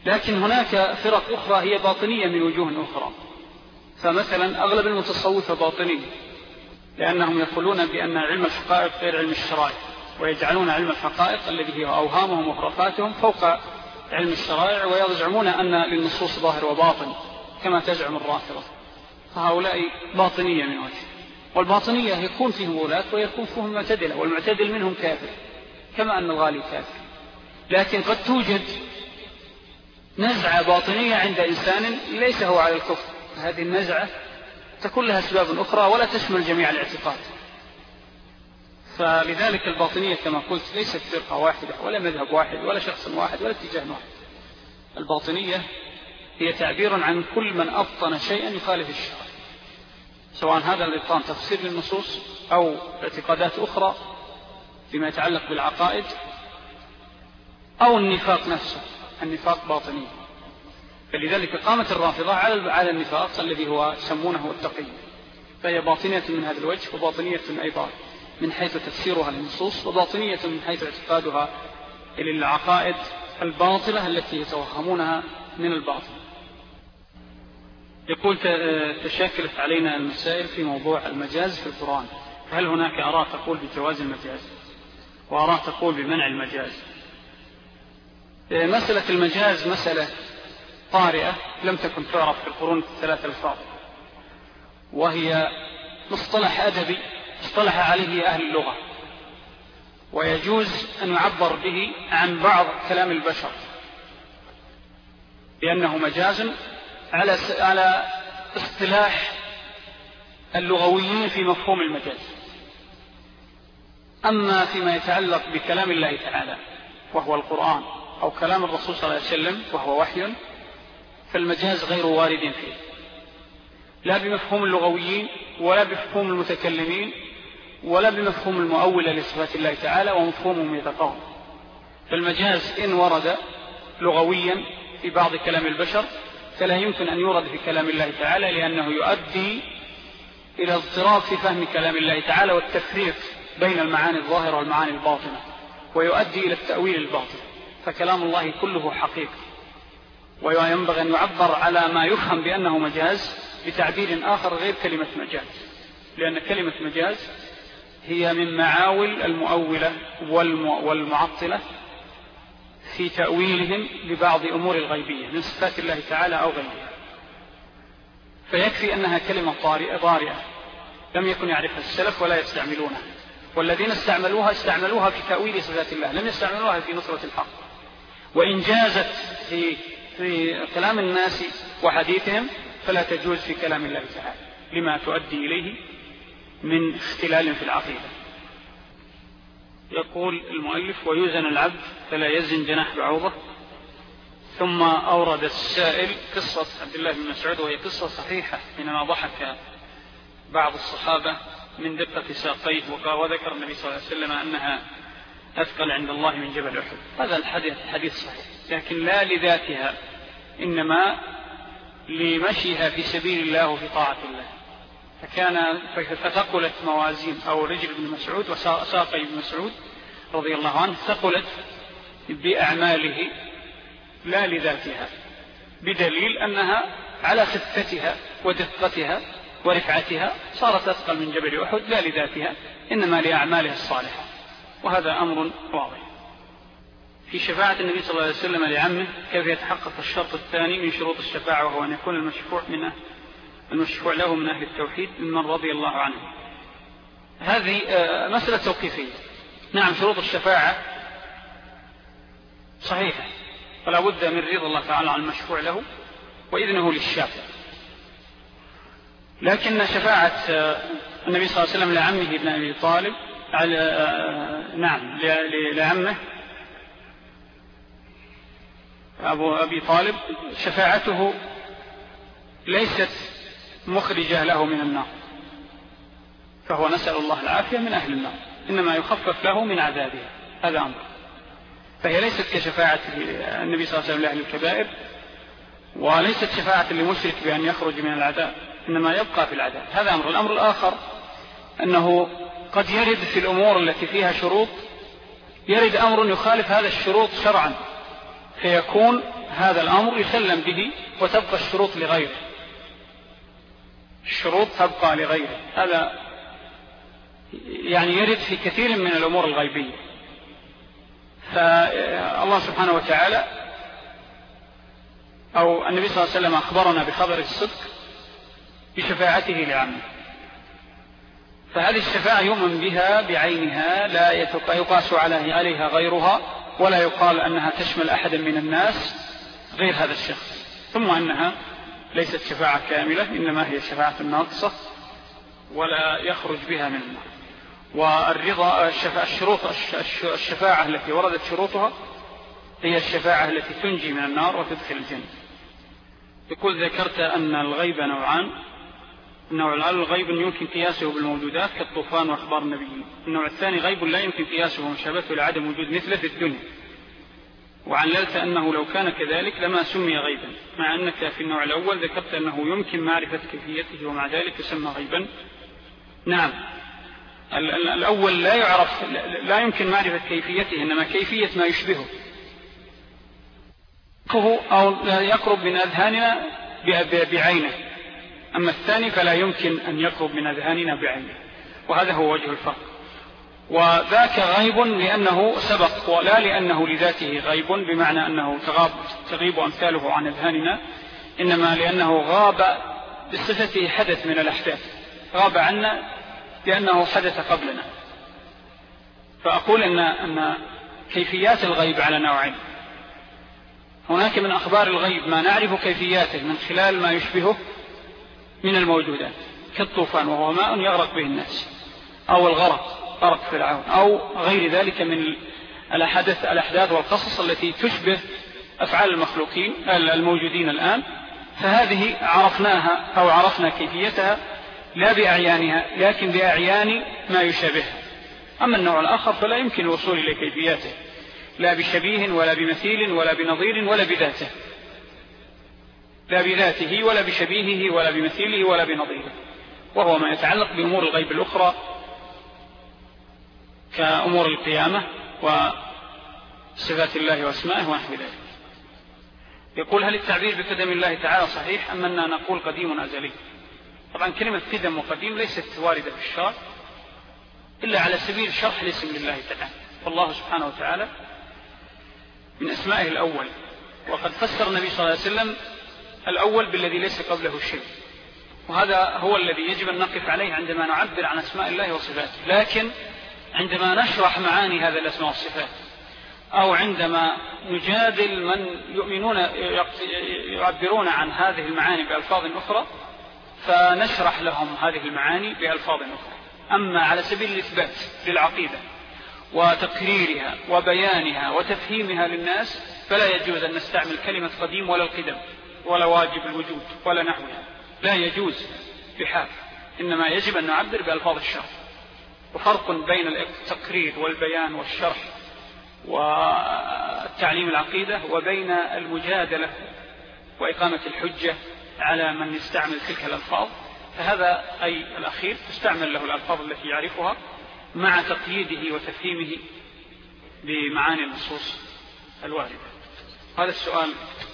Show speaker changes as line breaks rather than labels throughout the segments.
لكن هناك فرق أخرى هي باطنية من وجوه أخرى. فمثلا أغلب المتصوفة باطنية، لأنهم يقولون بأن علم الحقائق غير علم الشرائع، ويجعلون علم الحقائق الذي هو أوهامهم وخرافاتهم فوق علم الشرائع، ويزعمون أن للنصوص ظاهر وباطن كما تزعم الرافضة. فهؤلاء باطنية من وجه، والباطنية يكون فيهم ولاة ويكون فيهم معتدلة، والمعتدل منهم كافر كما أن الغالي كافر. لكن قد توجد نزعة باطنية عند إنسان ليس هو على الكفر، هذه النزعة تكون لها أسباب أخرى ولا تشمل جميع الاعتقاد. فلذلك الباطنية كما قلت ليست فرقة واحدة ولا مذهب واحد ولا شخص واحد ولا اتجاه واحد. الباطنية هي تعبير عن كل من أبطن شيئا يخالف الشرع، سواء هذا الإبطان تفسير للنصوص أو اعتقادات أخرى فيما يتعلق بالعقائد أو النفاق نفسه، النفاق باطني. فلذلك قامت الرافضة على النفاق الذي هو يسمونه التقي، فهي باطنية من هذا الوجه، وباطنية أيضا من حيث تفسيرها للنصوص، وباطنية من حيث اعتقادها للعقائد الباطلة التي يتوهمونها من الباطل. يقول تشكلت علينا المسائل في موضوع المجاز في القرآن، فهل هناك آراء تقول بجواز المجاز وآراء تقول بمنع المجاز؟ مسألة المجاز مسألة طارئة لم تكن تعرف في القرون الثلاثة الفاضلة، وهي مصطلح أدبي اصطلح عليه أهل اللغة، ويجوز أن يعبر به عن بعض كلام البشر لأنه مجاز على اصطلاح اللغويين في مفهوم المجاز. أما فيما يتعلق بكلام الله تعالى وهو القرآن أو كلام الرسول صلى الله عليه وسلم وهو وحي، فالمجاز غير وارد فيه، لا بمفهوم اللغويين ولا بمفهوم المتكلمين ولا بمفهوم المؤولة لصفات الله تعالى ومفهومهم يتقاوم. فالمجاز إن ورد لغويا في بعض كلام البشر فلا يمكن أن يورد في كلام الله تعالى، لأنه يؤدي إلى اضطراب في فهم كلام الله تعالى والتفريق بين المعاني الظاهرة والمعاني الباطنة، ويؤدي إلى التأويل الباطل. فكلام الله كله حقيقي، وينبغي أن يعبر على ما يفهم بأنه مجاز بتعبير آخر غير كلمة مجاز، لأن كلمة مجاز هي من معاول المؤولة والمعطلة في تأويلهم لبعض أمور الغيبية من صفات الله تعالى أو غيرها. فيكفي أنها كلمة ضارئة لم يكن يعرفها السلف ولا يستعملونها، والذين استعملوها في تأويل صفات الله، لم يستعملوها في نصرة الحق. وإن جازت في كلام الناس وحديثهم فلا تجوز في كلام الله تعالى لما تؤدي إليه من اختلال في العقيدة. يقول المؤلف: ويوزن العبد فلا يزن جناح بعوضة. ثم أورد السائل قصة عبد الله بن مسعود، وهي قصة صحيحة حينما ضحك بعض الصحابة من دقة ساقيه، وذكر النبي صلى الله عليه وسلم أنها أثقل عند الله من جبل أحد. هذا الحديث صحيح، لكن لا لذاتها، إنما لمشيها في سبيل الله وفي طاعة الله. فثقلت موازين أو رجل ابن مسعود وساقي ابن مسعود رضي الله عنه ثقلت بأعماله لا لذاتها، بدليل أنها على خفتها ودقتها ورفعتها صارت أثقل من جبل أحد، لا لذاتها إنما لأعمالها الصالحة. وهذا أمر واضح. في شفاعة النبي صلى الله عليه وسلم لعمه كيف يتحقق الشرط الثاني من شروط الشفاعة، وهو أن يكون المشفوع له من أهل التوحيد ممن رضي الله عنه. هذه مسألة توقيفية. نعم، شروط الشفاعة صحيحة، فلا بد من رضا الله تعالى عن المشفوع له وإذنه للشافع. لكن شفاعة النبي صلى الله عليه وسلم لعمه ابن أبي طالب لعمه أبو أبي طالب، شفاعته ليست مخرجة له من النار، فهو نسأل الله العافية من أهل النار، إنما يخفف له من عذابها. هذا أمر. فهي ليست كشفاعة النبي صلى الله عليه وسلم لأهل الكبائر، وليست شفاعة لمشرك بأن يخرج من العذاب، إنما يبقى في العذاب. هذا أمر. الأمر الآخر أنه قد يرد في الأمور التي فيها شروط يرد أمر يخالف هذا الشروط شرعا، فيكون هذا الأمر يسلم به وتبقى الشروط لغيره، الشروط تبقى لغيره. هذا يعني يرد في كثير من الأمور الغيبية. فالله سبحانه وتعالى أو النبي صلى الله عليه وسلم أخبرنا بخبر الصدق بشفاعته لعمه، فهذه الشفاعة يؤمن بها بعينها، لا يقاس عليها غيرها، ولا يقال أنها تشمل أحدا من الناس غير هذا الشخص، ثم أنها ليست شفاعة كاملة، إنما هي شفاعة ناقصة ولا يخرج بها من النار. والرضا الشفاعة التي وردت شروطها هي الشفاعة التي تنجي من النار وتدخل الجنة. يقول ذكرت أن الغيب نوعان، النوع الأول غيب يمكن قياسه بالموجودات كالطوفان وأخبار النبيين، النوع الثاني غيب لا يمكن قياسه ومشابهته لعدم وجود مثله في الدنيا، وعللت أنه لو كان كذلك لما سمي غيبا، مع أنك في النوع الأول ذكرت أنه يمكن معرفة كيفيته ومع ذلك يسمى غيبا. نعم، الأول لا يعرف، لا يمكن معرفة كيفيته، إنما كيفية ما يشبهه أو يقرب من أذهاننا بعينه، أما الثاني فلا يمكن أن يقرب من أذهاننا بعينه، وهذا هو وجه الفرق. وذاك غيب لأنه سبق، ولا لأنه لذاته غيب بمعنى أنه تغيب أمثاله عن أذهاننا، إنما لأنه غاب بصفته حدث من الأحداث، غاب عنا لأنه حدث قبلنا. فأقول أن كيفيات الغيب على نوعين، هناك من أخبار الغيب ما نعرف كيفياته من خلال ما يشبهه من الموجودات كالطوفان وهو ماء يغرق به الناس، أو غرق فرعون، أو غير ذلك من الأحداث والقصص التي تشبه أفعال المخلوقين الموجودين الآن، فهذه عرفناها أو عرفنا كيفيتها لا بأعيانها لكن بأعيان ما يشابهها. أما النوع الآخر فلا يمكن الوصول إلى كيفياته لا بشبيه ولا بمثيل ولا بنظير ولا بذاته، لا بذاته ولا بشبيهه ولا بمثيله ولا بنظيره، وهو ما يتعلق بأمور الغيب الأخرى كأمور القيامة وصفات الله واسمائه ونحو ذلك. يقول هل التعبير بقدم الله تعالى صحيح أم أننا نقول قديم أزلي؟ طبعا كلمة قدم وقديم ليست واردة في الشرع إلا على سبيل شرح لاسم الله تعالى، والله سبحانه وتعالى من أسمائه الأول، وقد فسر النبي صلى الله عليه وسلم الأول بالذي ليس قبله شيء، وهذا هو الذي يجب أن نقف عليه عندما نعبر عن أسماء الله وصفاته. لكن عندما نشرح معاني هذا الأسماء والصفات أو عندما نجادل من يعبرون عن هذه المعاني بألفاظ أخرى فنشرح لهم هذه المعاني بألفاظ أخرى. أما على سبيل الإثبات للعقيدة وتقريرها وبيانها وتفهيمها للناس فلا يجوز أن نستعمل كلمة قديم ولا القدم ولا واجب الوجود ولا نحوها، لا يجوز بحال، إنما يجب أن نعبر بألفاظ الشرح. وفرق بين التقرير والبيان والشرح والتعليم العقيدة وبين المجادلة وإقامة الحجة على من يستعمل تلك الألفاظ، فهذا أي الأخير تستعمل له الألفاظ التي يعرفها مع تقييده وتفهيمه بمعاني النصوص الواردة. هذا السؤال.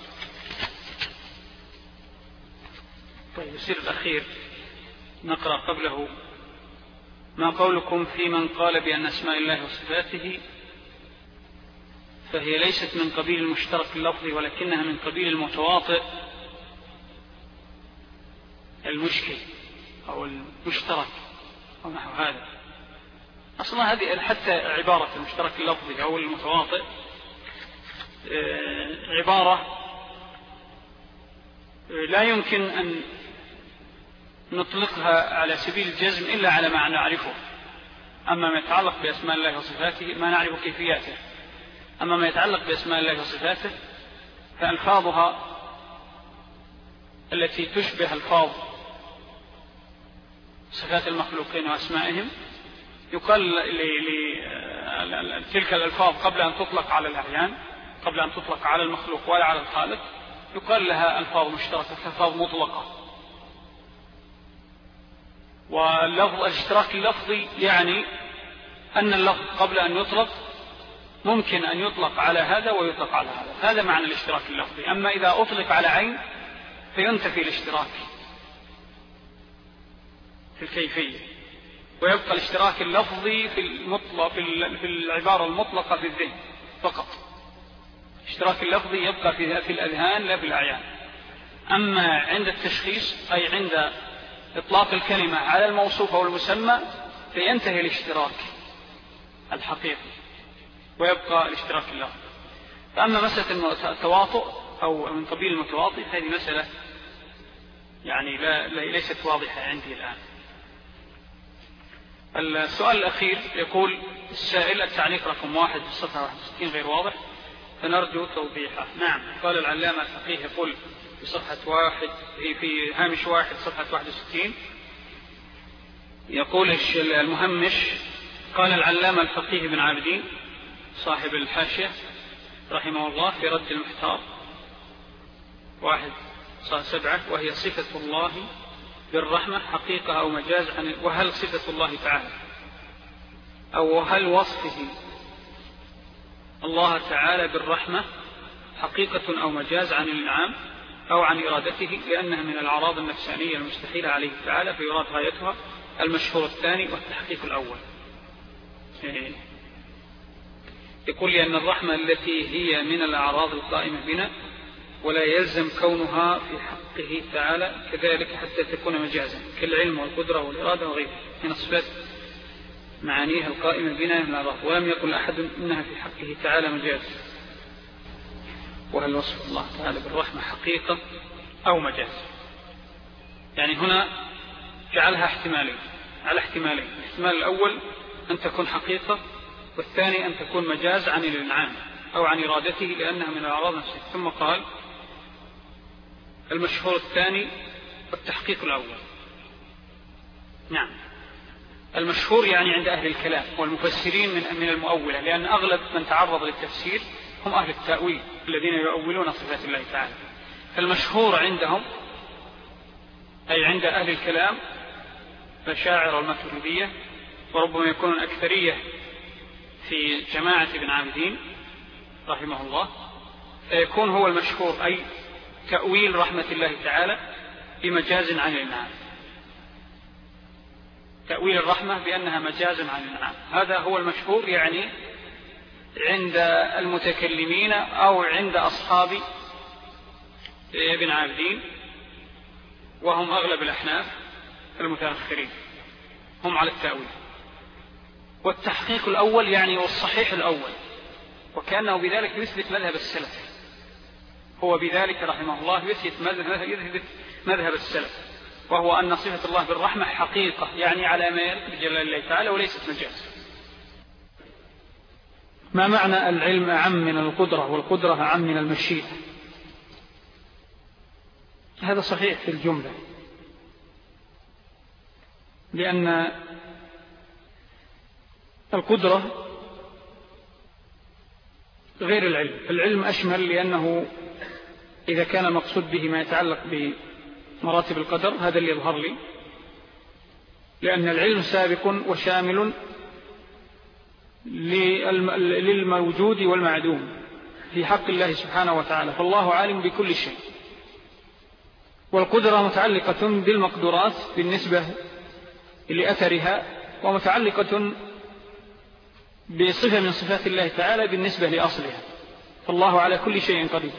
طيب يصير الأخير نقرأ قبله: ما قولكم في من قال بأن أسماء الله وصفاته فهي ليست من قبيل المشترك اللفظي ولكنها من قبيل المتواطئ المشكل أو المشترك أو نحو هذا؟ أصلا هذه حتى عبارة المشترك اللفظي أو المتواطئ عبارة لا يمكن أن نطلقها على سبيل الجزم إلا على ما نعرفه. أما ما يتعلق بأسماء الله وصفاته ما نعرف كيفياته، أما ما يتعلق بأسماء الله وصفاته فألفاظها التي تشبه ألفاظ صفات المخلوقين وأسمائهم يقال تلك الألفاظ قبل أن تطلق على الأعيان، قبل أن تطلق على المخلوق ولا على الخالق، يقال لها ألفاظ مشتركة، ألفاظ مطلقة. والاشتراك اللفظي يعني أن اللفظ قبل أن يطلق ممكن أن يطلق على هذا ويطلق على هذا، هذا معنى الاشتراك اللفظي. أما إذا أطلق على عين فينتفي الاشتراك في الكيفية، ويبقى الاشتراك اللفظي في العبارة المطلقة في الذهن فقط. الاشتراك اللفظي يبقى في الأذهان لا في الأعيان. أما عند التشخيص أي عند إطلاق الكلمة على الموصوف أو المسمى فينتهي الاشتراك الحقيقي ويبقى الاشتراك اللفظي. فأما مسألة التواطؤ أو من قبيل المتواطئ هذه مسألة يعني ليست واضحة عندي الآن. السؤال الأخير يقول السائل: التعليق رقم 1 في الصفحة 61 غير واضح فنرجو توضيحه. نعم، قال العلامة الفقيه يقول في صفحة 1 في هامش 1 صفحة 61 يقول المهمش: قال العلامة الفقيه بن عابدين صاحب الحاشية رحمه الله في رد المحتار 1-7: وهي صفة الله بالرحمة حقيقة أو مجاز وهل صفة الله تعالى أو هل وصفه الله تعالى بالرحمة حقيقة أو مجاز عن الإنعام أو عن إرادته، لأنها من الأعراض النفسانية المستحيلة عليه تعالى فيراد غايتها المشهور الثاني والتحقيق الأول. يقول لأن الرحمة التي هي من الأعراض القائمة بنا ولا يلزم كونها في حقه تعالى كذلك حتى تكون مجازا كالعلم والقدرة والإرادة وغيرها من الصفات معانيها القائمة بنا من الأعراض، ولم يقل أحد إنها في حقه تعالى مجاز. وهل وصف الله تعالى بالرحمة حقيقة أو مجاز؟ يعني هنا جعلها احتمالين على احتمالين: الاحتمال الأول أن تكون حقيقة، والثاني أن تكون مجاز عن الإنعام أو عن إرادته لأنها من الأعراض نفسها. ثم قال المشهور الثاني والتحقيق الأول. نعم، المشهور يعني عند أهل الكلام والمفسرين من المؤولة، لأن أغلب من تعرض للتفسير هم أهل التأويل الذين يؤولون صفات الله تعالى. فالمشهور عندهم أي عند أهل الكلام فشاعر الماتريدية، وربما يكون الأكثرية في جماعة ابن عابدين رحمه الله، فيكون هو المشهور أي تأويل رحمة الله تعالى بمجاز عن الإنعام، تأويل الرحمة بأنها مجاز عن الإنعام، هذا هو المشهور يعني عند المتكلمين أو عند أصحاب ابن عابدين، وهم أغلب الأحناف المتأخرين هم على التأويل. والتحقيق الأول يعني والصحيح الأول، وكأنه بذلك يثبت مذهب السلف، هو بذلك رحمه الله يثبت مذهب السلف، وهو أن صفة الله بالرحمة حقيقة يعني على ما يليق بجلال الله تعالى وليست مجاز. ما معنى العلم أعم من القدرة والقدرة أعم من المشيئة؟ هذا صحيح في الجملة، لأن القدرة غير العلم. العلم أشمل لأنه إذا كان المقصود به ما يتعلق بمراتب القدر هذا اللي يظهر لي، لأن العلم سابق وشامل للموجود والمعدوم في حق الله سبحانه وتعالى، فالله عالم بكل شيء. والقدرة متعلقة بالمقدورات بالنسبة لأثرها، ومتعلقة بصفة من صفات الله تعالى بالنسبة لأصلها، فالله على كل شيء قدير.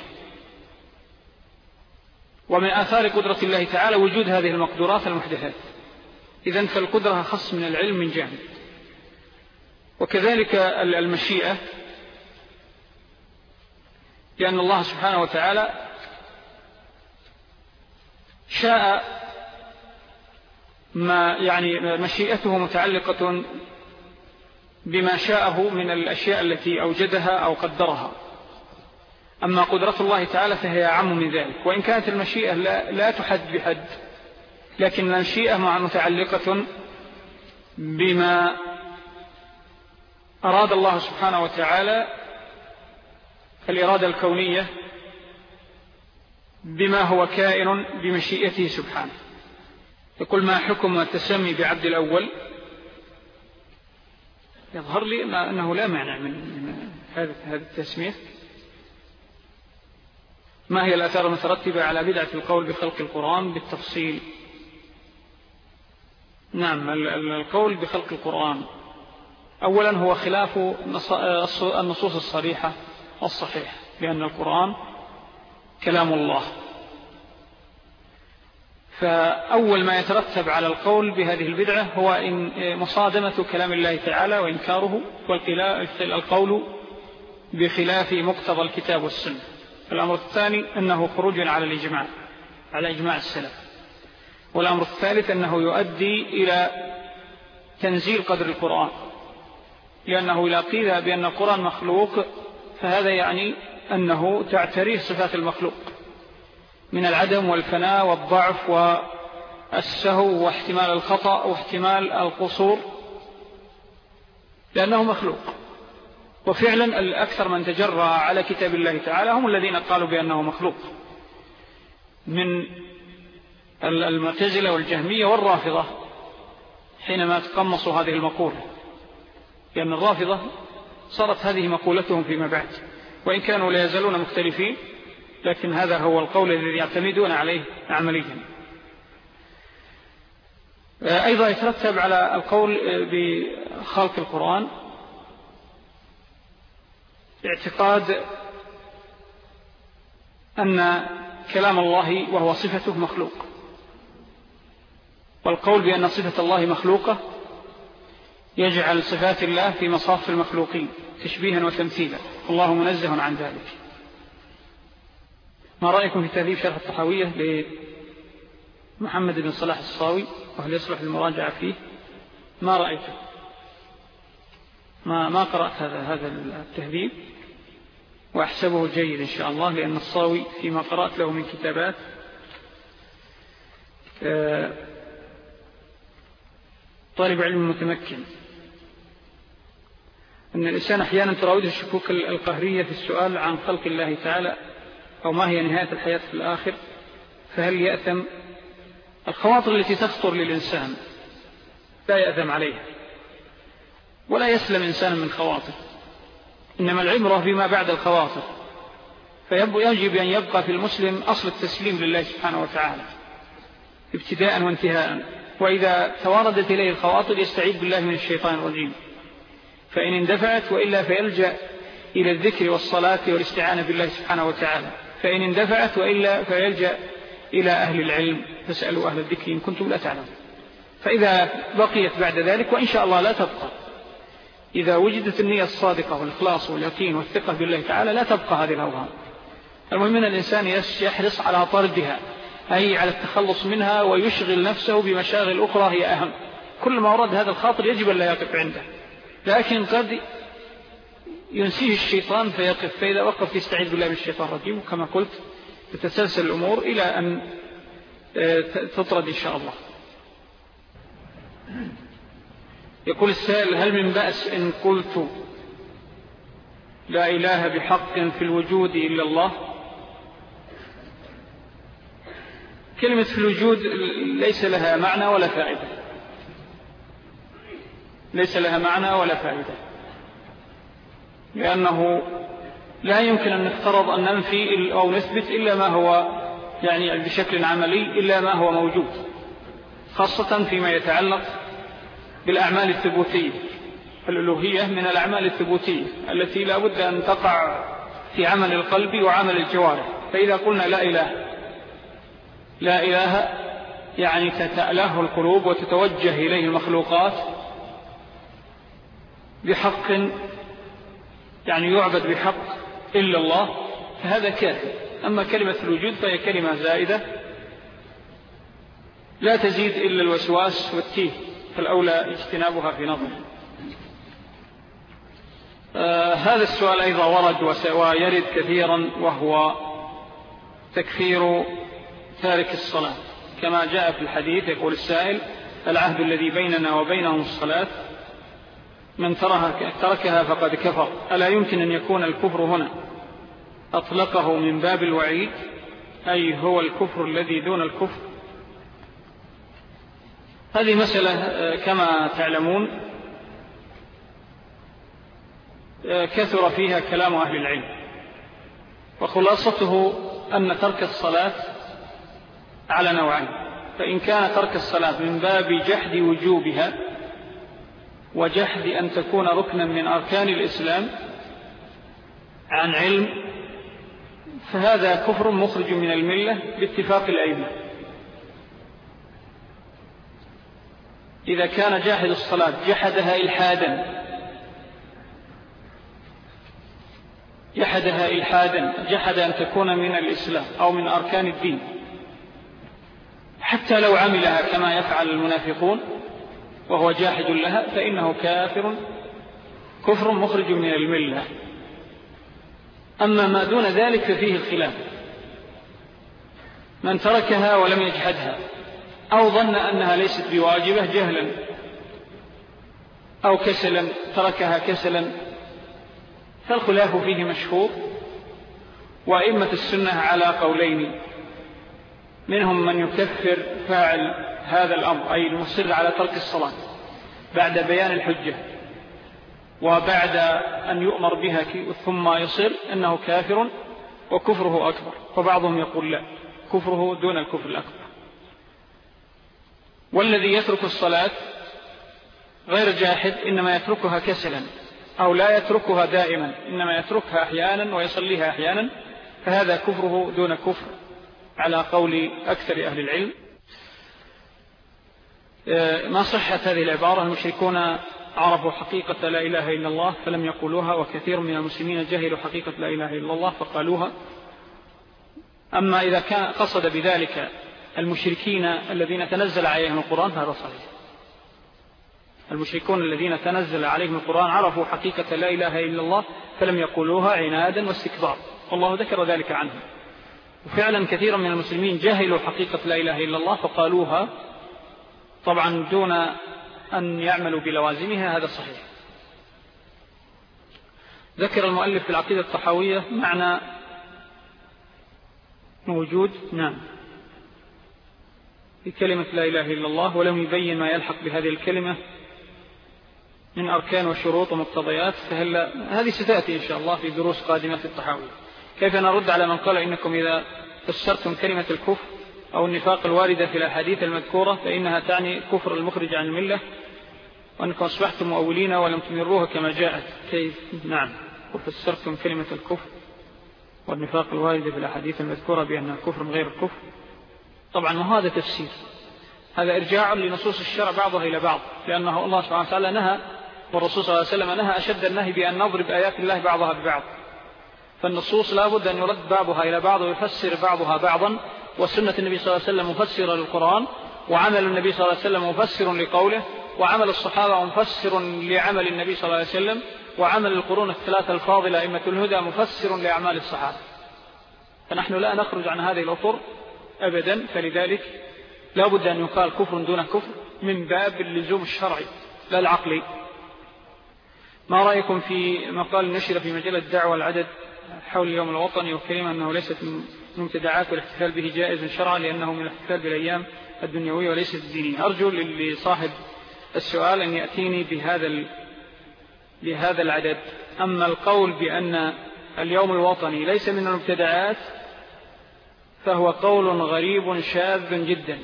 ومن آثار قدرة الله تعالى وجود هذه المقدورات المحدثات، إذن فالقدرة خص من العلم من جانب. وكذلك المشيئة، لأن الله سبحانه وتعالى شاء ما يعني مشيئته متعلقة بما شاءه من الأشياء التي أوجدها أو قدرها. أما قدرة الله تعالى فهي أعم من ذلك، وإن كانت المشيئة لا تحد بحد، لكن المشيئة متعلقة بما أراد الله سبحانه وتعالى، الإرادة الكونية بما هو كائن بمشيئته سبحانه. يقول ما حكم التسمي بعبد الأول؟ يظهر لي أنه لا مانع من هذه التسمية. ما هي الآثار المترتبة على بدعة القول بخلق القرآن بالتفصيل؟ نعم، القول بخلق القرآن أولا هو خلاف النصوص الصريحة الصحيحة، لأن القرآن كلام الله. فأول ما يترتب على القول بهذه البدعة هو مصادمة كلام الله تعالى وإنكاره، والقول بخلاف مقتضى الكتاب والسنة. الأمر الثاني أنه خروج على الإجماع، على إجماع السلف. والأمر الثالث أنه يؤدي إلى تنزيل قدر القرآن، لأنه إذا قيل بأن القرآن مخلوق فهذا يعني أنه تعتريه صفات المخلوق من العدم والفناء والضعف والسهو واحتمال الخطأ واحتمال القصور، لأنه مخلوق. وفعلا الأكثر من تجرأ على كتاب الله تعالى هم الذين قالوا بأنه مخلوق، من المعتزلة والجهمية والرافضة، حينما تقمصوا هذه المقولة، لأن الرافضة صارت هذه مقولتهم فيما بعد، وإن كانوا لا يزالون مختلفين، لكن هذا هو القول الذي يعتمدون عليه عمليا. أيضا يترتب على القول بخلق القرآن اعتقاد أن كلام الله وهو صفته مخلوق، والقول بأن صفة الله مخلوقة يجعل صفات الله في مصاف المخلوقين تشبيها وتمثيلا، الله منزه عن ذلك. ما رأيكم في تهذيب شرح الطحاوية لمحمد بن صلاح الصاوي، وهل يصلح المراجعة فيه؟ ما رأيته؟ ما قرأت هذا التهذيب، وأحسبه جيد إن شاء الله، لأن الصاوي فيما قرأت له من كتابات طالب علم متمكن. أن الإنسان أحيانا تراوده الشكوك القهرية في السؤال عن خلق الله تعالى، أو ما هي نهاية الحياة في الآخر، فهل يأثم؟ الخواطر التي تخطر للإنسان لا يأثم عليها، ولا يسلم إنسان من خواطر، إنما العبرة بما بعد الخواطر. فيجب أن يبقى في المسلم أصل التسليم لله سبحانه وتعالى ابتداء وانتهاء، وإذا تواردت إليه الخواطر يستعيذ بالله من الشيطان الرجيم، فإن اندفعت، وإلا فيلجأ إلى الذكر والصلاة والاستعانة بالله سبحانه وتعالى، فإن اندفعت، وإلا فيلجأ إلى أهل العلم، فاسألوا أهل الذكر إن كنتم لا تعلمون. فإذا بقيت بعد ذلك، وإن شاء الله لا تبقى، إذا وجدت النية الصادقة والإخلاص واليقين والثقة بالله تعالى لا تبقى هذه الأوهام. المهم أن الإنسان يحرص على طردها، أي على التخلص منها، ويشغل نفسه بمشاغل أخرى هي أهم. كل ما ورد هذا الخاطر يجب أن لا يقف عنده، لكن قد ينسيه الشيطان فيقف، فإذا وقف يستعيذ بالله من الشيطان الرجيم، وكما قلت تتسلسل الأمور إلى أن تطرد إن شاء الله. يقول السائل: هل من بأس إن قلت لا إله بحق في الوجود إلا الله؟ كلمة في الوجود ليس لها معنى ولا فائدة، ليس لها معنى ولا فائدة، لأنه لا يمكن أن نفترض أن ننفي أو نثبت إلا ما هو يعني بشكل عملي، إلا ما هو موجود، خاصة فيما يتعلق بالأعمال الثبوتية. الألوهية من الأعمال الثبوتية التي لا بد أن تقع في عمل القلب وعمل الجوارح. فإذا قلنا لا إله، لا إله يعني تتأله القلوب وتتوجه إليه المخلوقات بحق، يعني يعبد بحق إلا الله، فهذا كافي. أما كلمة الوجود فهي كلمة زائدة لا تزيد إلا الوسواس والتيه، فالأولى اجتنابها في نظر. هذا السؤال أيضا ورد ويرد كثيرا، وهو تكفير تارك الصلاة، كما جاء في الحديث. يقول السائل: العهد الذي بيننا وبينهم الصلاة، من تركها فقد كفر. ألا يمكن أن يكون الكفر هنا أطلقه من باب الوعيد، أي هو الكفر الذي دون الكفر؟ هذه مسألة كما تعلمون كثر فيها كلام أهل العلم، وخلاصته أن ترك الصلاة على نوعين: فإن كان ترك الصلاة من باب جحد وجوبها وجحد أن تكون ركنا من أركان الإسلام عن علم، فهذا كفر مخرج من الملة باتفاق الأئمة. إذا كان جاحد الصلاة جحدها إلحادا، جحد أن تكون من الإسلام أو من أركان الدين، حتى لو عملها كما يفعل المنافقون وهو جاحد لها، فإنه كفر مخرج من الملة. أما ما دون ذلك ففيه الخلاف: من تركها ولم يجحدها أو ظن أنها ليست بواجبة جهلا أو كسلا، تركها كسلا، فالخلاف فيه مشهور، وأئمة السنة على قولين: منهم من يكفر فاعل هذا الأمر، أي المصر على ترك الصلاة بعد بيان الحجة وبعد أن يؤمر بها ثم يصر، أنه كافر وكفره أكبر. وبعضهم يقول لا، كفره دون الكفر الأكبر. والذي يترك الصلاة غير جاحد إنما يتركها كسلا، أو لا يتركها دائما، إنما يتركها أحيانا ويصليها أحيانا، فهذا كفره دون كفر على قول أكثر أهل العلم. ما صحة هذه العبارة: المشركون عرفوا حقيقة لا إله إلا الله فلم يقولوها، وكثير من المسلمين جهلوا حقيقة لا إله إلا الله فقالوها. أما إذا كان قصد بذلك المشركين الذين تنزل عليهم القرآن فهذا صحيح. المشركون الذين تنزل عليهم القرآن عرفوا حقيقة لا إله إلا الله فلم يقولوها عنادا واستكبار، والله ذكر ذلك عنهم. وفعلا كثيرا من المسلمين جهلوا حقيقة لا إله إلا الله فقالوها، طبعا دون أن يعملوا بلوازمها، هذا صحيح. ذكر المؤلف في العقيدة الطحاوية معنى موجود في كلمة لا إله إلا الله، ولم يبين ما يلحق بهذه الكلمة من أركان وشروط ومقتضيات، هذه ستأتي إن شاء الله في دروس قادمة في الطحاوية. كيف نرد على من قال إنكم إذا فسرتم كلمة الكفر أو النفاق الواردة في الأحاديث المذكورة فإنها تعني كفر المخرج عن الملة، وأنكم أصبحتم مؤولين ولم تمروها كما جاءت. كيف؟ وفسرتم كلمة الكفر والنفاق الواردة في الأحاديث المذكورة بأنها كفر غير الكفر. طبعا ما هذا تفسير، هذا إرجاع لنصوص الشرع بعضها إلى بعض، لأنه الله سبحانه وتعالى نهى، والرسول صلى الله عليه وسلم نهى أشد النهي بأن نضرب آيات الله بعضها ببعض. فالنصوص لا بد أن يرد بعضها إلى بعض ويفسر بعضها بعضا، وسنة النبي صلى الله عليه وسلم مفسرة للقرآن، وعمل النبي صلى الله عليه وسلم مفسر لقوله، وعمل الصحابة مفسر لعمل النبي صلى الله عليه وسلم، وعمل القرون الثلاثة الفاضلة أئمة الهدى مفسر لأعمال الصحابة. فنحن لا نخرج عن هذه الأطر أبدا، فلذلك لا بد أن يقال كفر دون كفر من باب اللزوم الشرعي لا العقلي. ما رأيكم في مقال نشر في مجلة الدعوة العدد حول اليوم الوطني، وكلمة أنه ليست من مبتدعات والاحتفال به جائز شرعا لأنه من الاحتفال بالأيام الدنيوية وليست الدينية؟ أرجو لصاحب السؤال أن يأتيني بهذا العدد. أما القول بأن اليوم الوطني ليس من المبتدعات فهو قول غريب شاذ جدا،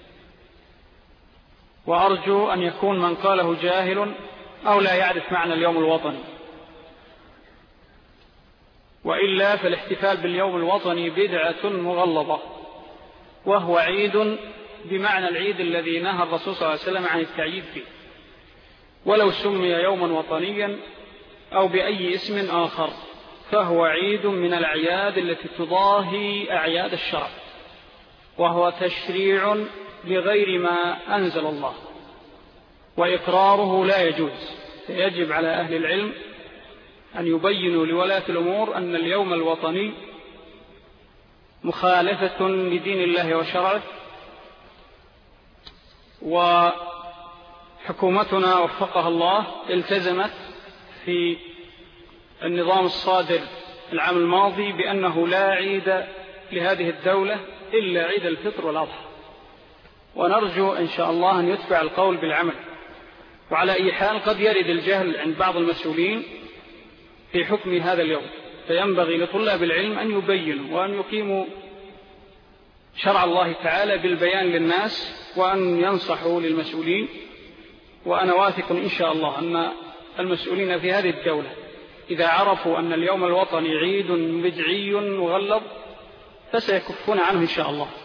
وأرجو أن يكون من قاله جاهل أو لا يعرف معنى اليوم الوطني، وإلا فالاحتفال باليوم الوطني بدعة مغلظة، وهو عيد بمعنى العيد الذي نهى الرسول صلى الله عليه وسلم عن التعييد فيه، ولو سمي يوما وطنيا أو بأي اسم آخر فهو عيد من الأعياد التي تضاهي أعياد الشرع، وهو تشريع لغير ما أنزل الله، وإقراره لا يجوز. فيجب على أهل العلم أن يبينوا لولاة الأمور أن اليوم الوطني مخالفة لدين الله وشرعه، وحكومتنا وفقها الله التزمت في النظام الصادر العام الماضي بأنه لا عيد لهذه الدولة إلا عيد الفطر والأضحى، ونرجو إن شاء الله أن يتبع القول بالعمل. وعلى أي حال قد يرد الجهل عند بعض المسؤولين في حكم هذا اليوم، فينبغي لطلاب العلم أن يبينوا وأن يقيموا شرع الله تعالى بالبيان للناس وأن ينصحوا للمسؤولين. وأنا واثق إن شاء الله أن المسؤولين في هذه الدولة إذا عرفوا أن اليوم الوطني عيد بدعي مغلظ فسيكفون عنه إن شاء الله.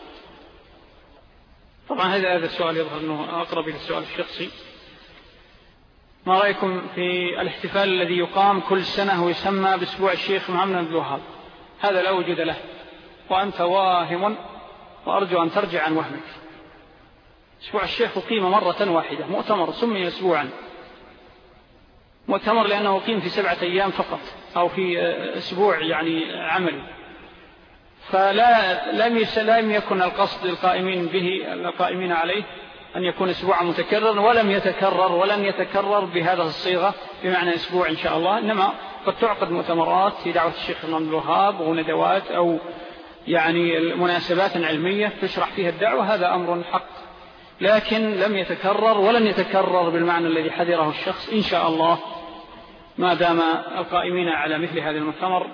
طبعا هذا السؤال يظهر أنه أقرب إلى السؤال الشخصي. ما رأيكم في الاحتفال الذي يقام كل سنة ويسمى بأسبوع الشيخ محمد بن الوهاب؟ هذا لا وجود له، وأنت واهم، وأرجو أن ترجع عن وهمك. أسبوع الشيخ أقيم مرة واحدة، مؤتمر سمي أسبوعا، مؤتمر لأنه أقيم في 7 أيام فقط أو في أسبوع يعني عملي. لم يكن القصد القائمين به القائمين عليه أن يكون أسبوع متكرر، ولن يتكرر بهذا الصيغة بمعنى أسبوع إن شاء الله. إنما قد تعقد مؤتمرات في دعوة الشيخ محمد بن الوهاب وندوات أو يعني مناسبات علمية تشرح فيها الدعوة، هذا أمر حق، لكن لم يتكرر ولن يتكرر بالمعنى الذي حذره الشخص إن شاء الله، ما دام القائمين على مثل هذا المؤتمر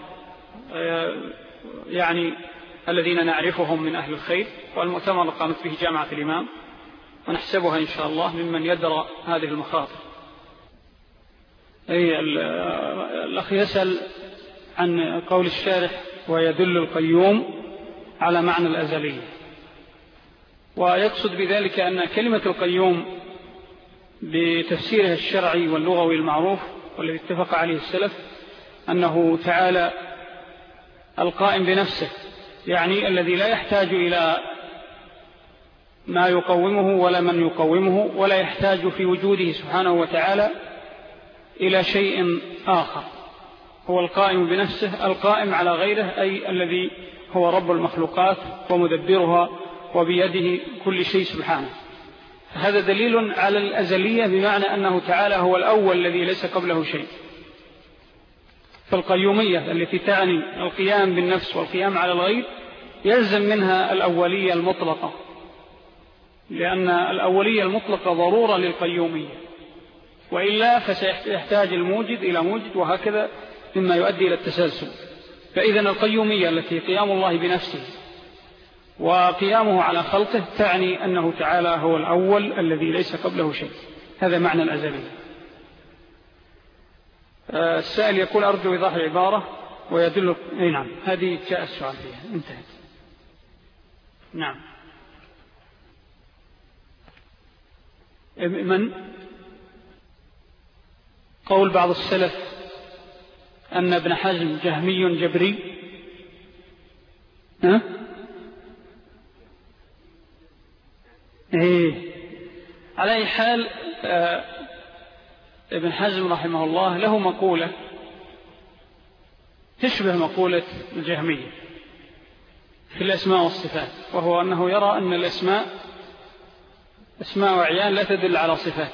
يعني الذين نعرفهم من أهل الخير. والمؤتمر قامت به جامعة الإمام، ونحسبها إن شاء الله ممن يدرى هذه المخاطر. الأخ يسأل عن قول الشارح ويدل القيوم على معنى الأزلية، ويقصد بذلك أن كلمة القيوم بتفسيرها الشرعي واللغوي المعروف والذي اتفق عليه السلف أنه تعالى القائم بنفسه، يعني الذي لا يحتاج إلى ما يقومه ولا من يقومه، ولا يحتاج في وجوده سبحانه وتعالى إلى شيء آخر. هو القائم بنفسه القائم على غيره، أي الذي هو رب المخلوقات ومدبرها وبيده كل شيء سبحانه. هذا دليل على الأزلية، بمعنى أنه تعالى هو الأول الذي ليس قبله شيء. فالقيومية التي تعني القيام بالنفس والقيام على الغير يلزم منها الأولية المطلقة، لأن الأولية المطلقة ضرورة للقيومية، وإلا فسيحتاج الموجد إلى موجد، وهكذا مما يؤدي إلى التسلسل. فإذن القيومية التي قيام الله بنفسه وقيامه على خلقه تعني أنه تعالى هو الأول الذي ليس قبله شيء. هذا معنى الأزلية. السائل يقول أرجو إيضاح العبارة ويدل. نعم، هذه جاء السؤال فيها، انتهت. نعم. من قول بعض السلف أن ابن حزم جهمي جبري؟ على أي حال ابن حزم رحمه الله له مقولة تشبه مقولة الجهمية في الأسماء والصفات، وهو أنه يرى أن الأسماء أسماء وأعيان لا تدل على صفات.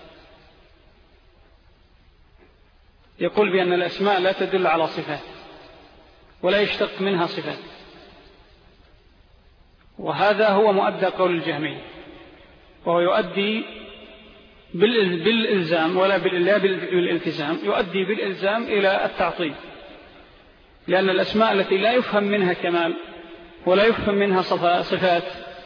يقول بأن الأسماء لا تدل على صفات ولا يشتق منها صفات، وهذا هو مؤدى قول الجهمية، وهو يؤدي بالإلزام ولا بالالتزام، يؤدي بالإلزام إلى التعطيل، لأن الأسماء التي لا يفهم منها كمال ولا يفهم منها صفات،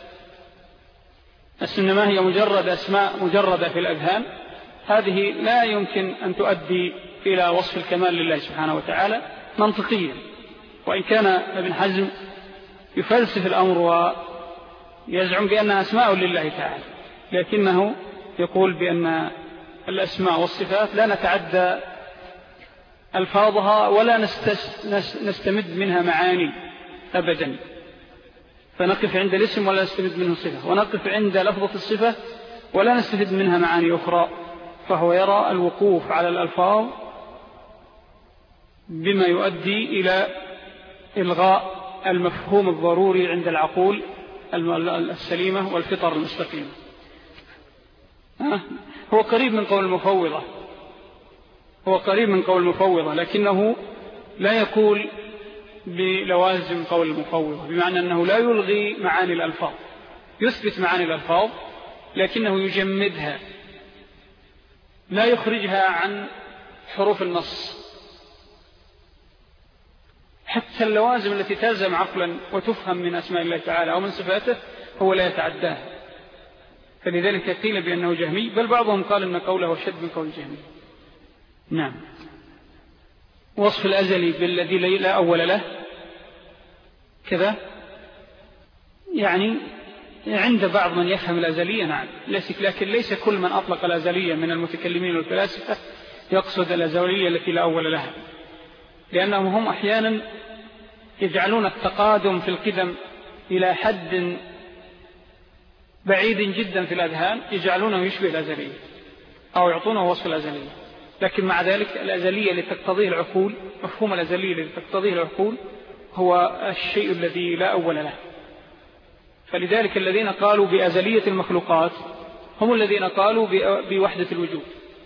إنما هي مجرد أسماء مجردة في الأذهان، هذه لا يمكن أن تؤدي إلى وصف الكمال لله سبحانه وتعالى منطقيا. وإن كان ابن حزم يفلسف الأمر ويزعم بأنها أسماء لله تعالى، لكنه يقول بأن الأسماء والصفات لا نتعدى ألفاظها ولا نستمد منها معاني أبدا، فنقف عند الاسم ولا نستمد منه صفة، ونقف عند لفظة الصفة ولا نستفد منها معاني أخرى. فهو يرى الوقوف على الألفاظ بما يؤدي إلى إلغاء المفهوم الضروري عند العقول السليمة والفطر المستقيمة. هو قريب من قول المفوضة، لكنه لا يقول بلوازم قول المفوضة، بمعنى أنه لا يلغي معاني الألفاظ، يثبت معاني الألفاظ لكنه يجمدها، لا يخرجها عن حروف النص، حتى اللوازم التي تلزم عقلا وتفهم من أسماء الله تعالى أو من صفاته هو لا يتعداها. فلذلك قيل بأنه جهمي، بل بعضهم قال أن قوله أشد من قول الجهمي. نعم. وصف الأزلي بالذي لا أول له كذا، يعني عند بعض من يفهم الأزلية نعم، لكن ليس كل من أطلق الأزلية من المتكلمين والفلاسفة يقصد الأزلية التي لا أول لها، لأنهم هم أحيانا يجعلون التقادم في القدم إلى حد بعيد جدا في الأذهان، يجعلونه يشبه الأزلية أو يعطونه وصف الأزلية، لكن مع ذلك الأزلية التي تقتضيه العقول، مفهوم الأزلية التي تقتضيه العقول هو الشيء الذي لا أول له. فلذلك الذين قالوا بأزلية المخلوقات هم الذين قالوا بوحدة الوجود.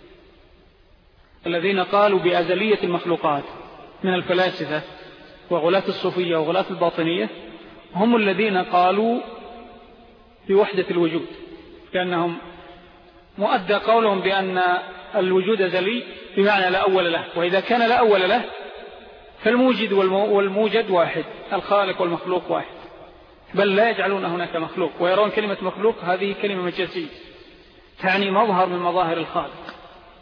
الذين قالوا بأزلية المخلوقات من الفلاسفة وغلاة الصوفية وغلاة الباطنية هم الذين قالوا بوحدة الوجود، لأنهم مؤدى قولهم بأن الوجود أزلي بمعنى لا أول له، وإذا كان لا أول له فالموجد والموجد واحد، الخالق والمخلوق واحد، بل لا يجعلون هناك مخلوق، ويرون كلمة مخلوق هذه كلمة مجازية تعني مظهر من مظاهر الخالق.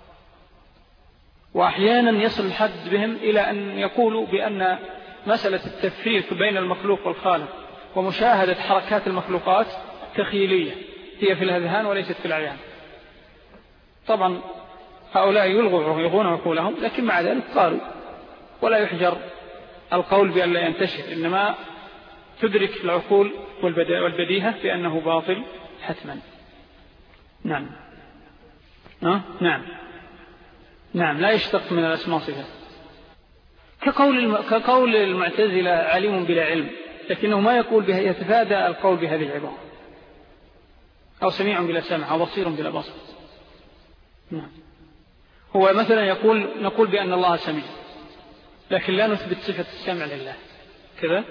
وأحيانا يصل الحد بهم إلى أن يقولوا بأن مسألة التفريق بين المخلوق والخالق ومشاهدة حركات المخلوقات تخيلية، هي في الأذهان وليست في العيان. طبعا هؤلاء يلغون عقولهم، لكن مع ذلك قالوا، ولا يحجر القول بأن لا ينتشر، إنما تدرك العقول والبديهة بأنه باطل حتما. نعم. نعم لا يشتق من الأسماء صفة، كقول المعتزلة عليم بلا علم، لكنه ما يقول بها، يتفادى القول بهذه العبارة، أو سميع بلا سمع أو بصير بلا بصر. نعم. هو مثلا نقول بأن الله سميع، لكن لا نثبت صفة السمع لله كذا،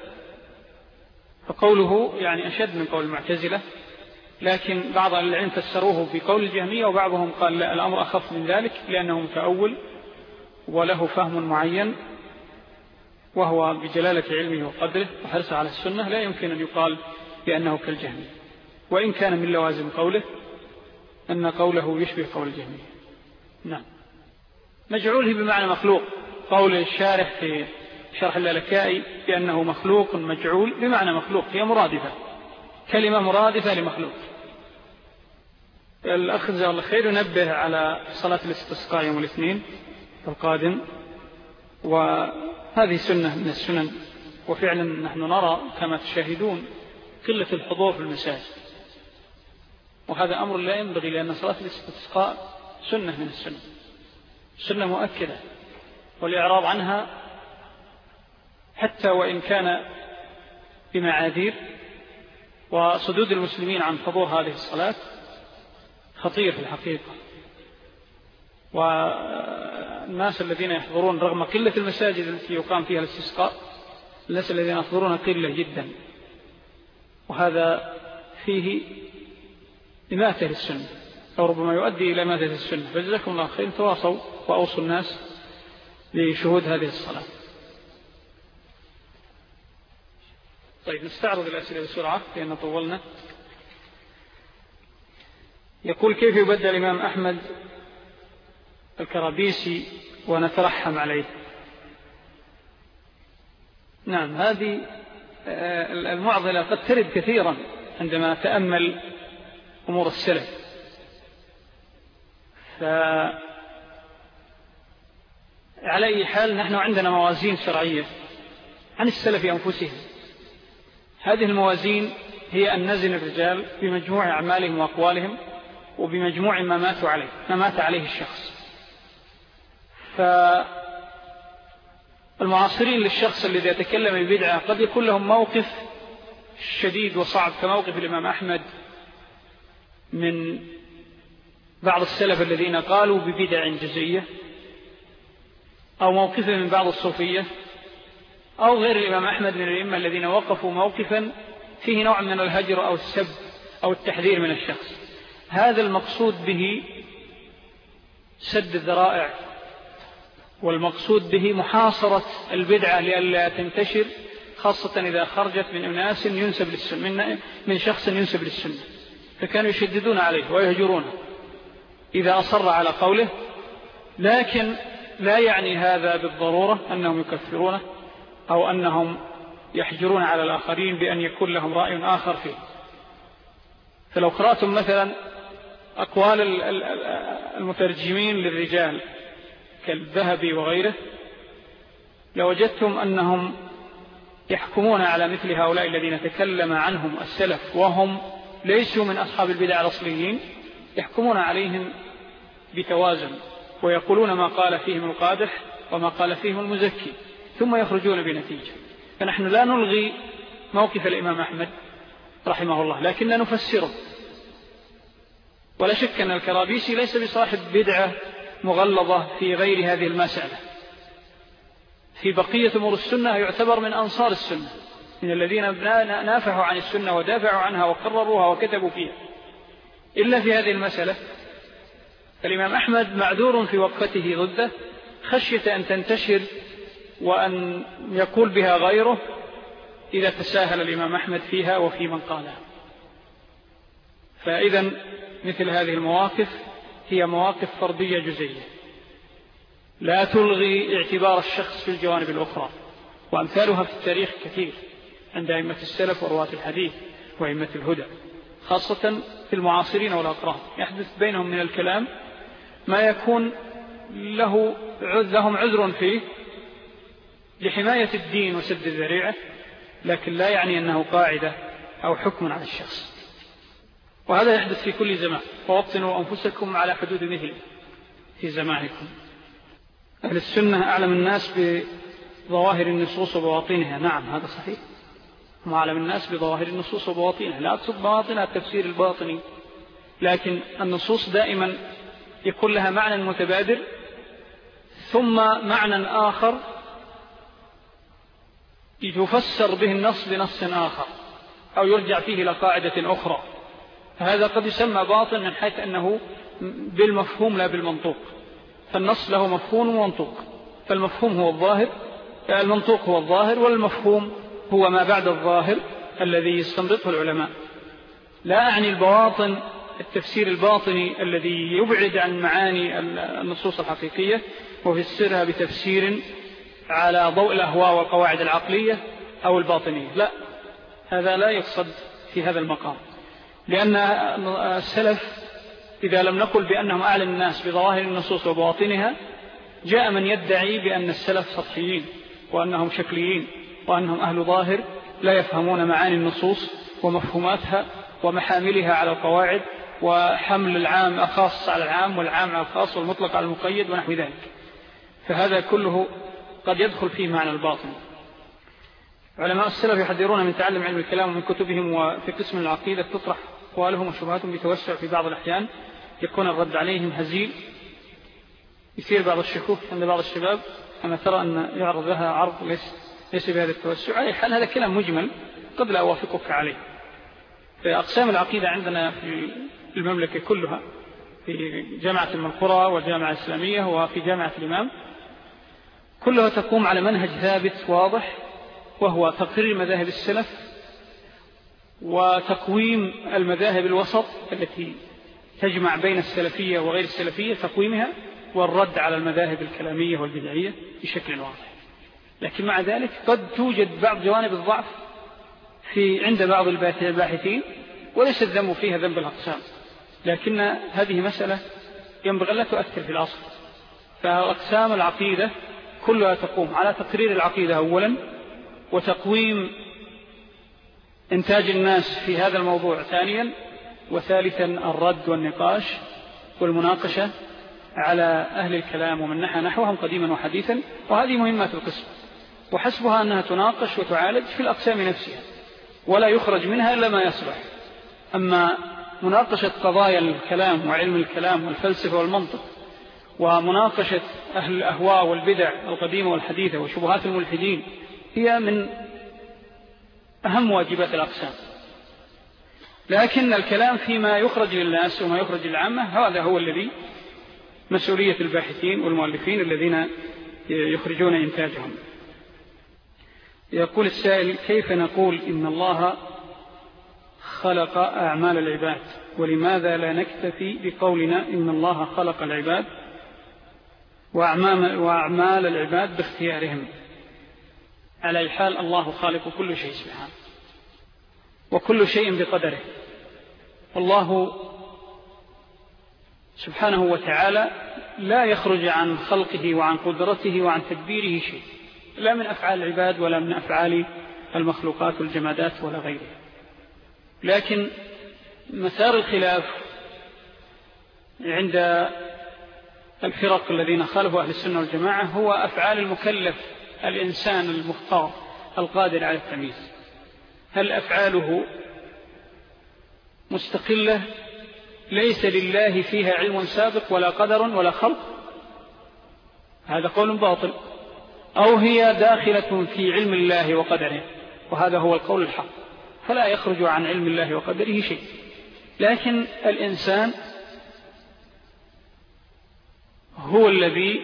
فقوله يعني أشد من قول المعتزلة، لكن بعض العلم فسروه بقول الجهمية، وبعضهم قال لا، الأمر أخف من ذلك لأنه متأول وله فهم معين، وهو بجلالة علمه وقدره وحرصه على السنة لا يمكن أن يقال بأنه كالجهمي، وإن كان من لوازم قوله أن قوله يشبه قول الجهمية. نعم. مجعوله بمعنى مخلوق، قول الشارح في شرح اللالكائي بأنه مخلوق مجعول بمعنى مخلوق، هي مرادفة، كلمة مرادفة لمخلوق. الأخ جزاه الله خير ينبه على صلاة الاستسقاء يوم الاثنين القادم، وهذه سنة من السنن، وفعلا نحن نرى كما تشاهدون قلة الحضور في المساجد، وهذا أمر لا ينبغي، لأن صلاة الاستسقاء سنة من السنة، سنة مؤكدة، والإعراض عنها حتى وإن كان بمعاذير، وصدود المسلمين عن حضور هذه الصلاة خطير في الحقيقة، والناس الذين يحضرون رغم قلة المساجد التي يقام فيها الاستسقاء، الناس الذين يحضرون قلة جدا، وهذا فيه إماتة للسنة، أو ربما يؤدي إلى إماتة السنة. فجزاكم الله خير، تواصوا وأوصوا الناس لشهود هذه الصلاة. طيب نستعرض الأسئلة بسرعة لأن طولنا. يقول: كيف يبدل الإمام أحمد الكرابيسي ونترحم عليه؟ نعم، هذه المعضلة قد ترد كثيرا عندما تأمل أمور السلف، فعلى أي حال نحن عندنا موازين شرعية عن السلف أنفسهم. هذه الموازين هي أن نزن الرجال بمجموع أعمالهم وأقوالهم وبمجموع ما مات عليه الشخص. فالمعاصرين للشخص الذي يتكلم ببدعة قد يكون لهم موقف شديد وصعب كموقف الإمام أحمد من بعض السلف الذين قالوا ببدع جزئية، أو موقفه من بعض الصوفية، أو غير الإمام أحمد من الأئمة الذين وقفوا موقفا فيه نوع من الهجر أو السب أو التحذير من الشخص. هذا المقصود به سد الذرائع والمقصود به محاصرة البدعة لئلا تنتشر، خاصة إذا خرجت من أناس ينسب للسنة، من شخص ينسب للسنة، فكانوا يشددون عليه ويهجرونه إذا أصر على قوله، لكن لا يعني هذا بالضرورة أنهم يكفرونه أو أنهم يحجرون على الآخرين بأن يكون لهم رأي آخر فيه. فلو قرأتم مثلا أقوال المترجمين للرجال كالذهبي وغيره لوجدتم أنهم يحكمون على مثل هؤلاء الذين تكلم عنهم السلف وهم ليسوا من أصحاب البدع الأصليين، يحكمون عليهم بتوازن ويقولون ما قال فيهم القادح وما قال فيهم المزكي، ثم يخرجون بنتيجة. فنحن لا نلغي موقف الإمام أحمد رحمه الله، لكن نفسره. ولا شك أن الكرابيسي ليس بصاحب بدعة مغلظة في غير هذه المسألة، في بقية أمور السنة يعتبر من أنصار السنة، من الذين نافحوا عن السنة ودافعوا عنها وقرروها وكتبوا فيها. إلا في هذه المسألة الإمام أحمد معذور في وقفته ضده، خشية أن تنتشر وأن يقول بها غيره إذا تساهل الإمام أحمد فيها وفي من قالها. فإذا مثل هذه المواقف هي مواقف فردية جزئية، لا تلغي اعتبار الشخص في الجوانب الأخرى، وأمثالها في التاريخ كثير عند أئمة السلف ورواة الحديث وأئمة الهدى، خاصة في المعاصرين والأقران، يحدث بينهم من الكلام ما يكون لهم عذر فيه لحماية الدين وسد الذريعة، لكن لا يعني أنه قاعدة أو حكم على الشخص. وهذا يحدث في كل زمان، فوطنوا أنفسكم على حدود مثله في زمانكم. أهل السنة أعلم الناس بظواهر النصوص وبواطنها، نعم هذا صحيح، هم أعلم الناس بظواهر النصوص وبواطنها، لا أقصد بواطنها التفسير الباطني، لكن النصوص دائما يكون لها معنى متبادر ثم معنى آخر يفسر به النص بنص آخر أو يرجع فيه إلى قاعدة أخرى. هذا قد يسمى باطن من حيث أنه بالمفهوم لا بالمنطوق، فالنص له مفهوم ومنطوق، فالمفهوم هو الظاهر، المنطوق هو الظاهر، والمفهوم هو ما بعد الظاهر الذي يستنبطه العلماء. لا أعني البواطن التفسير الباطني الذي يبعد عن معاني النصوص الحقيقية ويفسرها بتفسير على ضوء الأهواء والقواعد العقلية أو الباطنية، لا، هذا لا يقصد في هذا المقام. لأن السلف إذا لم نقل بأنهم أعلم الناس بظواهر النصوص وبواطنها، جاء من يدعي بأن السلف سطحيين وأنهم شكليين وأنهم أهل ظاهر لا يفهمون معاني النصوص ومفهوماتها ومحاملها على القواعد، وحمل العام الخاص على العام والعام على الخاص والمطلق على المقيد ونحو ذلك. فهذا كله قد يدخل فيه معنى الباطن. علماء السلف يحذرون من تعلم علم الكلام من كتبهم، وفي قسم العقيدة تطرح أقوالهم وشبهاتهم بتوسع في بعض الأحيان، يكون الرد عليهم هزيل، يصير بعض الشكوك عند بعض الشباب أنا ترى أن يعرض لها عرض ليس بهذا التوسع. على حال هذا كلام مجمل قد لا أوافقك عليه. في أقسام العقيدة عندنا في المملكة كلها، في جامعة القرى والجامعة الإسلامية وفي جامعة الإمام، كلها تقوم على منهج ثابت واضح، وهو تقرير مذاهب السلف وتقويم المذاهب الوسط التي تجمع بين السلفية وغير السلفية، تقويمها والرد على المذاهب الكلامية والبدعية بشكل واضح. لكن مع ذلك قد توجد بعض جوانب الضعف عند بعض الباحثين، وليس الذنب فيها ذنب الأقسام، لكن هذه مسألة ينبغي لا تؤثر في الأصل. فأقسام العقيدة كلها تقوم على تقرير العقيدة أولا، وتقويم إنتاج الناس في هذا الموضوع ثانيا، وثالثا الرد والنقاش والمناقشة على أهل الكلام ومن نحى نحوهم قديما وحديثا. وهذه مهمات القسم، وحسبها أنها تناقش وتعالج في الأقسام نفسها، ولا يخرج منها إلا ما يصلح. أما مناقشة قضايا الكلام وعلم الكلام والفلسفة والمنطق، ومناقشة أهل الأهواء والبدع القديمة والحديثة وشبهات الملحدين، هي من أهم واجبات الأقسام. لكن الكلام فيما يخرج للناس وما يخرج للعامة، هذا هو الذي مسؤولية الباحثين والمؤلفين الذين يخرجون إنتاجهم. يقول السائل: كيف نقول إن الله خلق أعمال العباد، ولماذا لا نكتفي بقولنا إن الله خلق العباد وأعمال العباد باختيارهم؟ على أي حال الله خالق كل شيء سبحانه، وكل شيء بقدره. الله سبحانه وتعالى لا يخرج عن خلقه وعن قدرته وعن تدبيره شيء، لا من أفعال العباد ولا من أفعال المخلوقات والجمادات ولا غيره. لكن مسار الخلاف عند الفرق الذين خالفوا أهل السنة والجماعة هو أفعال المكلف الإنسان المختار القادر على التمييز. هل أفعاله مستقلة ليس لله فيها علم سابق ولا قدر ولا خلق؟ هذا قول باطل. أو هي داخلة في علم الله وقدره، وهذا هو القول الحق، فلا يخرج عن علم الله وقدره شيء. لكن الإنسان هو الذي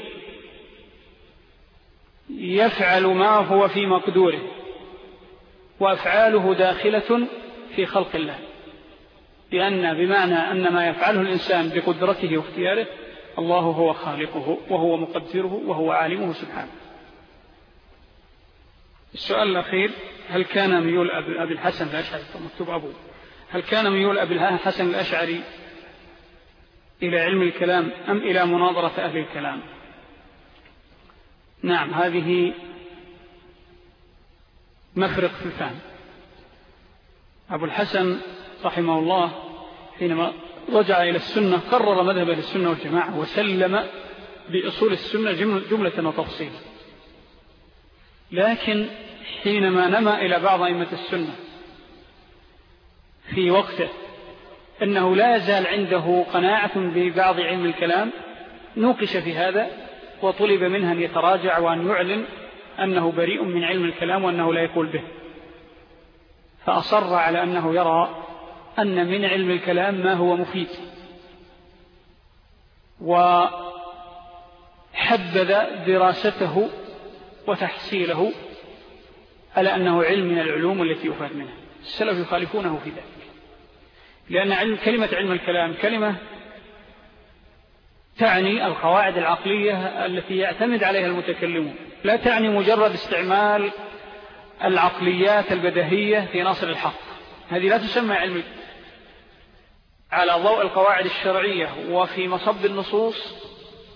يفعل ما هو في مقدوره، وأفعاله داخلة في خلق الله، لأن بمعنى أن ما يفعله الإنسان بقدرته واختياره الله هو خالقه وهو مقدره وهو عالمه سبحانه. السؤال الأخير: هل كان ميول أبي الحسن الأشعري، مكتوب أبو، هل كان ميول أبي الحسن الأشعري إلى علم الكلام أم إلى مناظرة أهل الكلام؟ نعم، هذه مفرق في الفهم. أبو الحسن رحمه الله حينما رجع إلى السنة قرر مذهب السنة والجماعة وسلم بأصول السنة جملة وتفصيلا. لكن حينما نما إلى بعض أئمة السنة في وقته أنه لا يزال عنده قناعة ببعض علم الكلام، نوقش في هذا وطلب منه أن يتراجع وأن يعلن أنه بريء من علم الكلام وأنه لا يقول به، فأصر على أنه يرى أن من علم الكلام ما هو مفيد، وحبذ دراسته وتحصيله على أنه علم من العلوم التي يفاد منها. السلف يخالفونه في ذلك، لأن كلمة علم الكلام كلمة تعني القواعد العقلية التي يعتمد عليها المتكلمون، لا تعني مجرد استعمال العقليات البديهية في نصر الحق. هذه لا تسمى علم على ضوء القواعد الشرعية وفي مصب النصوص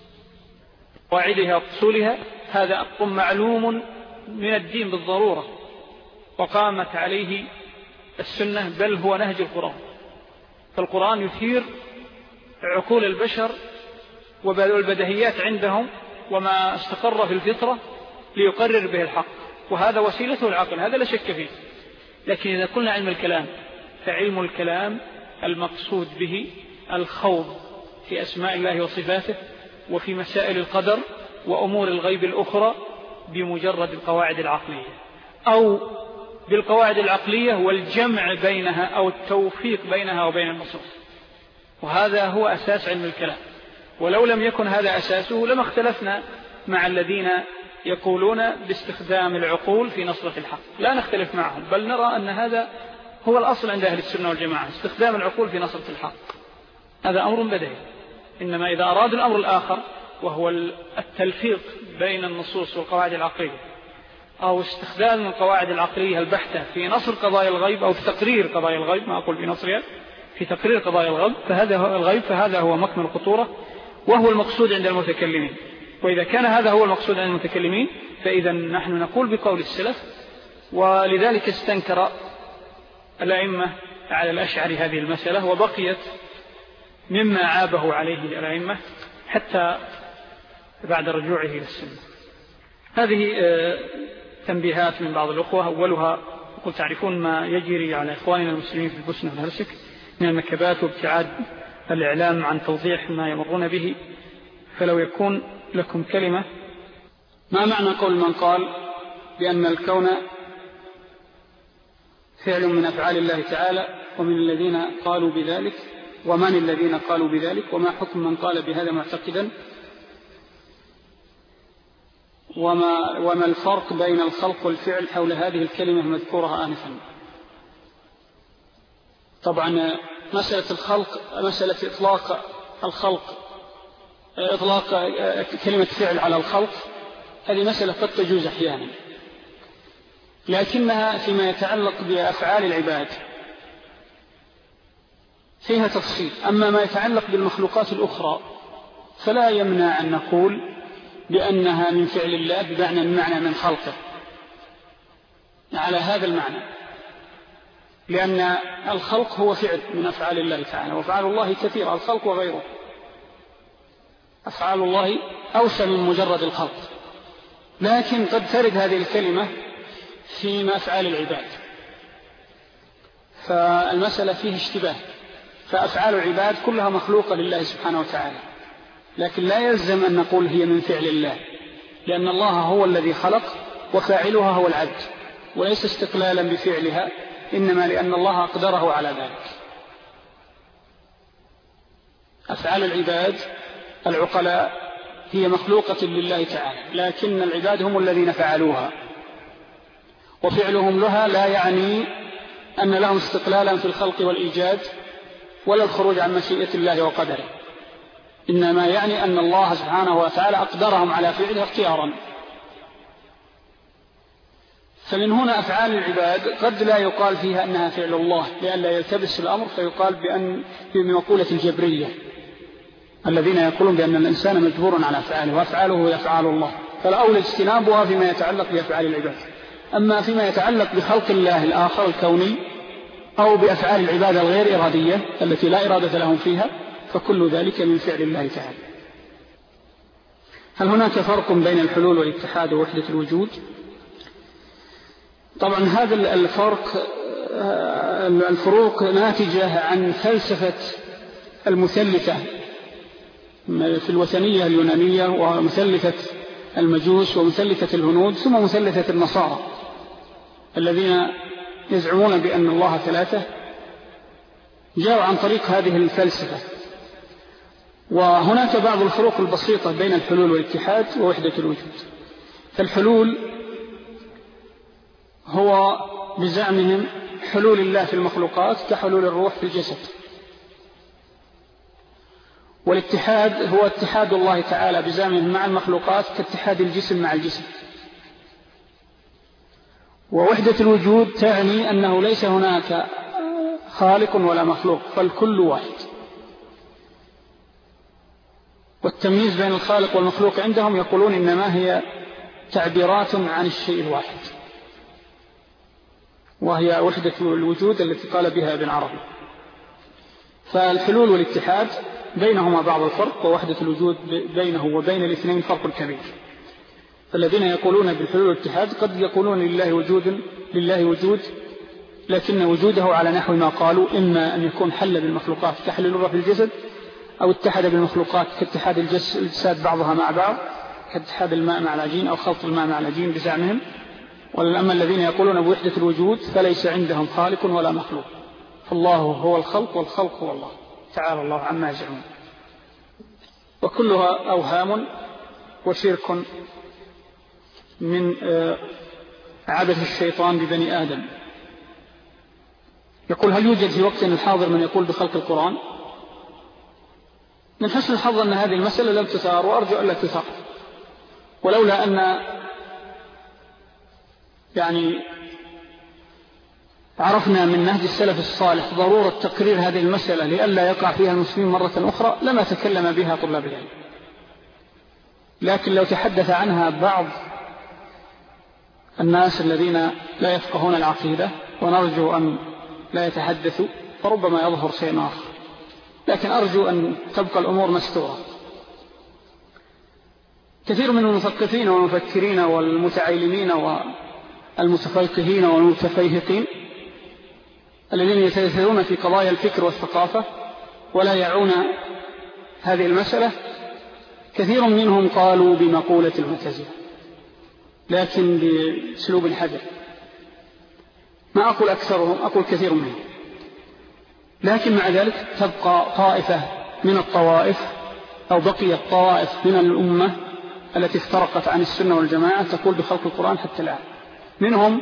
قواعدها وأصولها. هذا أمر معلوم من الدين بالضرورة، وقامت عليه السنة، بل هو نهج القرآن. فالقرآن يثير عقول البشر والبديهيات عندهم وما استقر في الفطرة ليقرر به الحق، وهذا وسيلته العقل، هذا لا شك فيه. لكن إذا قلنا علم الكلام فعلم الكلام المقصود به الخوض في أسماء الله وصفاته وفي مسائل القدر وأمور الغيب الأخرى بمجرد القواعد العقلية، أو بالقواعد العقلية والجمع بينها أو التوفيق بينها وبين النصوص. وهذا هو أساس علم الكلام، ولو لم يكن هذا أساسه لما اختلفنا مع الذين يقولون باستخدام العقول في نصرة الحق. لا نختلف معهم، بل نرى أن هذا هو الأصل عند أهل السنة والجماعة، استخدام العقول في نصرة الحق. هذا أمر بديهي. إنما إذا أراد الأمر الآخر وهو التلفيق بين النصوص والقواعد العقلية، أو استخدام القواعد العقلية البحتة في نصر قضايا الغيب أو في تقرير قضايا الغيب، ما أقول في نصرها، في تقرير قضايا الغيب، فهذا هو مكمن الخطورة وهو المقصود عند المتكلمين. وإذا كان هذا هو المقصود عند المتكلمين فإذا نحن نقول بقول السلف. ولذلك استنكر الأئمة على الأشعري هذه المسألة، وبقيت مما عابه عليه الأئمة حتى بعد رجوعه إلى السنة. هذه تنبيهات من بعض الأخوة. أولها: قل تعرفون ما يجري على إخواننا المسلمين في البوسنة والهرسك من المكبات وابتعاد الإعلام عن توضيح ما يمرون به، فلو يكون لكم كلمة. ما معنى قول من قال بأن الكون فعل من أفعال الله تعالى، ومن الذين قالوا بذلك، ومن الذين قالوا بذلك، وما حكم من قال بهذا معتقدا؟
وما الفرق بين الخلق والفعل حول هذه الكلمة المذكورة آنفا. طبعا مسألة الخلق، مسألة إطلاق الخلق، إطلاق كلمة فعل على الخلق، هذه مسألة قد تجوز أحيانا، لكنها فيما يتعلق بأفعال العباد فيها تفصيل. أما ما يتعلق بالمخلوقات الأخرى فلا يمنع أن نقول بأنها من فعل الله بمعنى من خلقه على هذا المعنى، لأن الخلق هو فعل من أفعال الله تعالى، وأفعال الله كثيرة، الخلق وغيره. أفعال الله أوسع من مجرد الخلق، لكن قد ترد هذه الكلمة في أفعال العباد، فالمسألة فيه اشتباه. فأفعال العباد كلها مخلوقة لله سبحانه وتعالى، لكن لا يلزم أن نقول هي من فعل الله، لأن الله هو الذي خلق وفاعلها هو العبد، وليس استقلالا بفعلها، إنما لأن الله أقدره على ذلك. أفعال العباد العقلاء هي مخلوقة لله تعالى، لكن العباد هم الذين فعلوها، وفعلهم لها لا يعني أن لهم استقلالا في الخلق والإيجاد ولا الخروج عن مشيئة الله وقدره، إنما يعني أن الله سبحانه وتعالى أقدرهم على فعلها اختيارا. فمن هنا أفعال العباد قد لا يقال فيها أنها فعل الله لئلا يلتبس الأمر، فيقال بمقولة الجبرية الذين يقولون بأن الإنسان مجبور على أفعاله وأفعاله يفعل الله، فالأولى اجتنابها فيما يتعلق بأفعال العباد. أما فيما يتعلق بخلق الله الآخر الكوني أو بأفعال العباد الغير إرادية التي لا إرادة لهم فيها، فكل ذلك من فعل الله تعالى. هل هناك فرق بين الحلول والاتحاد ووحدة الوجود؟ طبعا هذا الفروق ناتجة عن فلسفة المثلثة في الوثنية اليونانية، ومثلثة المجوس، ومثلثة الهنود، ثم مثلثة النصارى الذين يزعمون بأن الله ثلاثة، جاءوا عن طريق هذه الفلسفة. وهناك بعض الفروق البسيطة بين الحلول والاتحاد ووحدة الوجود. فالحلول هو بزعمهم حلول الله في المخلوقات كحلول الروح في الجسد، والاتحاد هو اتحاد الله تعالى بزعمهم مع المخلوقات كاتحاد الجسم مع الجسم. ووحدة الوجود تعني أنه ليس هناك خالق ولا مخلوق، فالكل واحد. والتمييز بين الخالق والمخلوق عندهم يقولون إنما هي تعبيرات عن الشيء الواحد، وهي وحدة الوجود التي قال بها ابن عربي. فالحلول والاتحاد بينهما بعض الفرق، ووحدة الوجود بينه وبين الاثنين فرق كبير. فالذين يقولون بالحلول والاتحاد قد يقولون لله وجود، لكن وجوده على نحو ما قالوا، إما أن يكون حل بالمخلوقات كحل الروح في الجسد، أو اتحد بالمخلوقات كاتحاد الجسد بعضها مع بعض كاتحاد الماء مع العجين، أو خلط الماء مع العجين بزعمهم. وأما الذين يقولون بوحدة الوجود فليس عندهم خالق ولا مخلوق، فالله هو الخلق والخلق هو الله تعالى الله عما يزعمون. وكلها أوهام وشرك من عبث الشيطان ببني آدم. يقول: هل يوجد في وقتنا الحاضر من يقول بخلق القرآن؟ من حسن الحظ أن هذه المسألة لم تثار، وأرجو ألا تثار، ولولا أن عرفنا من نهج السلف الصالح ضرورة تقرير هذه المسألة لئلا يقع فيها المسلمين مرة أخرى لما تكلم بها طلاب العلم. لكن لو تحدث عنها بعض الناس الذين لا يفقهون العقيدة، ونرجو أن لا يتحدثوا، فربما يظهر شيء آخر، لكن أرجو أن تبقى الأمور مستورة. كثير من المثقفين والمفكرين والمتعلمين والمتفقهين والمتفيهقين الذين يتأثرون في قضايا الفكر والثقافة ولا يعون هذه المسألة، كثير منهم قالوا بمقولة المعتزلة، لكن بأسلوب حذر. ما أقول أكثرهم، أقول كثير منهم. لكن مع ذلك تبقى طائفة من الطوائف، أو بقيت طوائف من الأمة التي افترقت عن السنة والجماعة تقول بخلق القرآن حتى الآن. منهم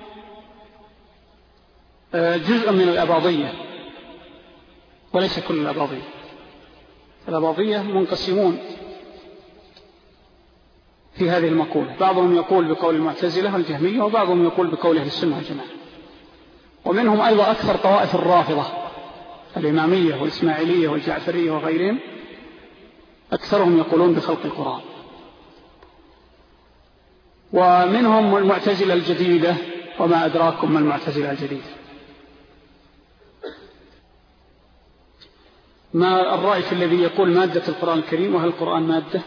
جزء من الأباضية وليس كل الأباضية. الأباضية منقسمون في هذه المقولة، بعضهم يقول بقول المعتزلة والجهمية، وبعضهم يقول بقول أهل السنة والجماعة. ومنهم أيضا أكثر طوائف الرافضة الإمامية والإسماعيلية والجعفرية وغيرهم، أكثرهم يقولون بخلق القرآن. ومنهم المعتزلة الجديدة، وما أدراكم ما المعتزلة الجديدة. ما الرأي في الذي يقول مادة القرآن الكريم وهل القرآن مادة؟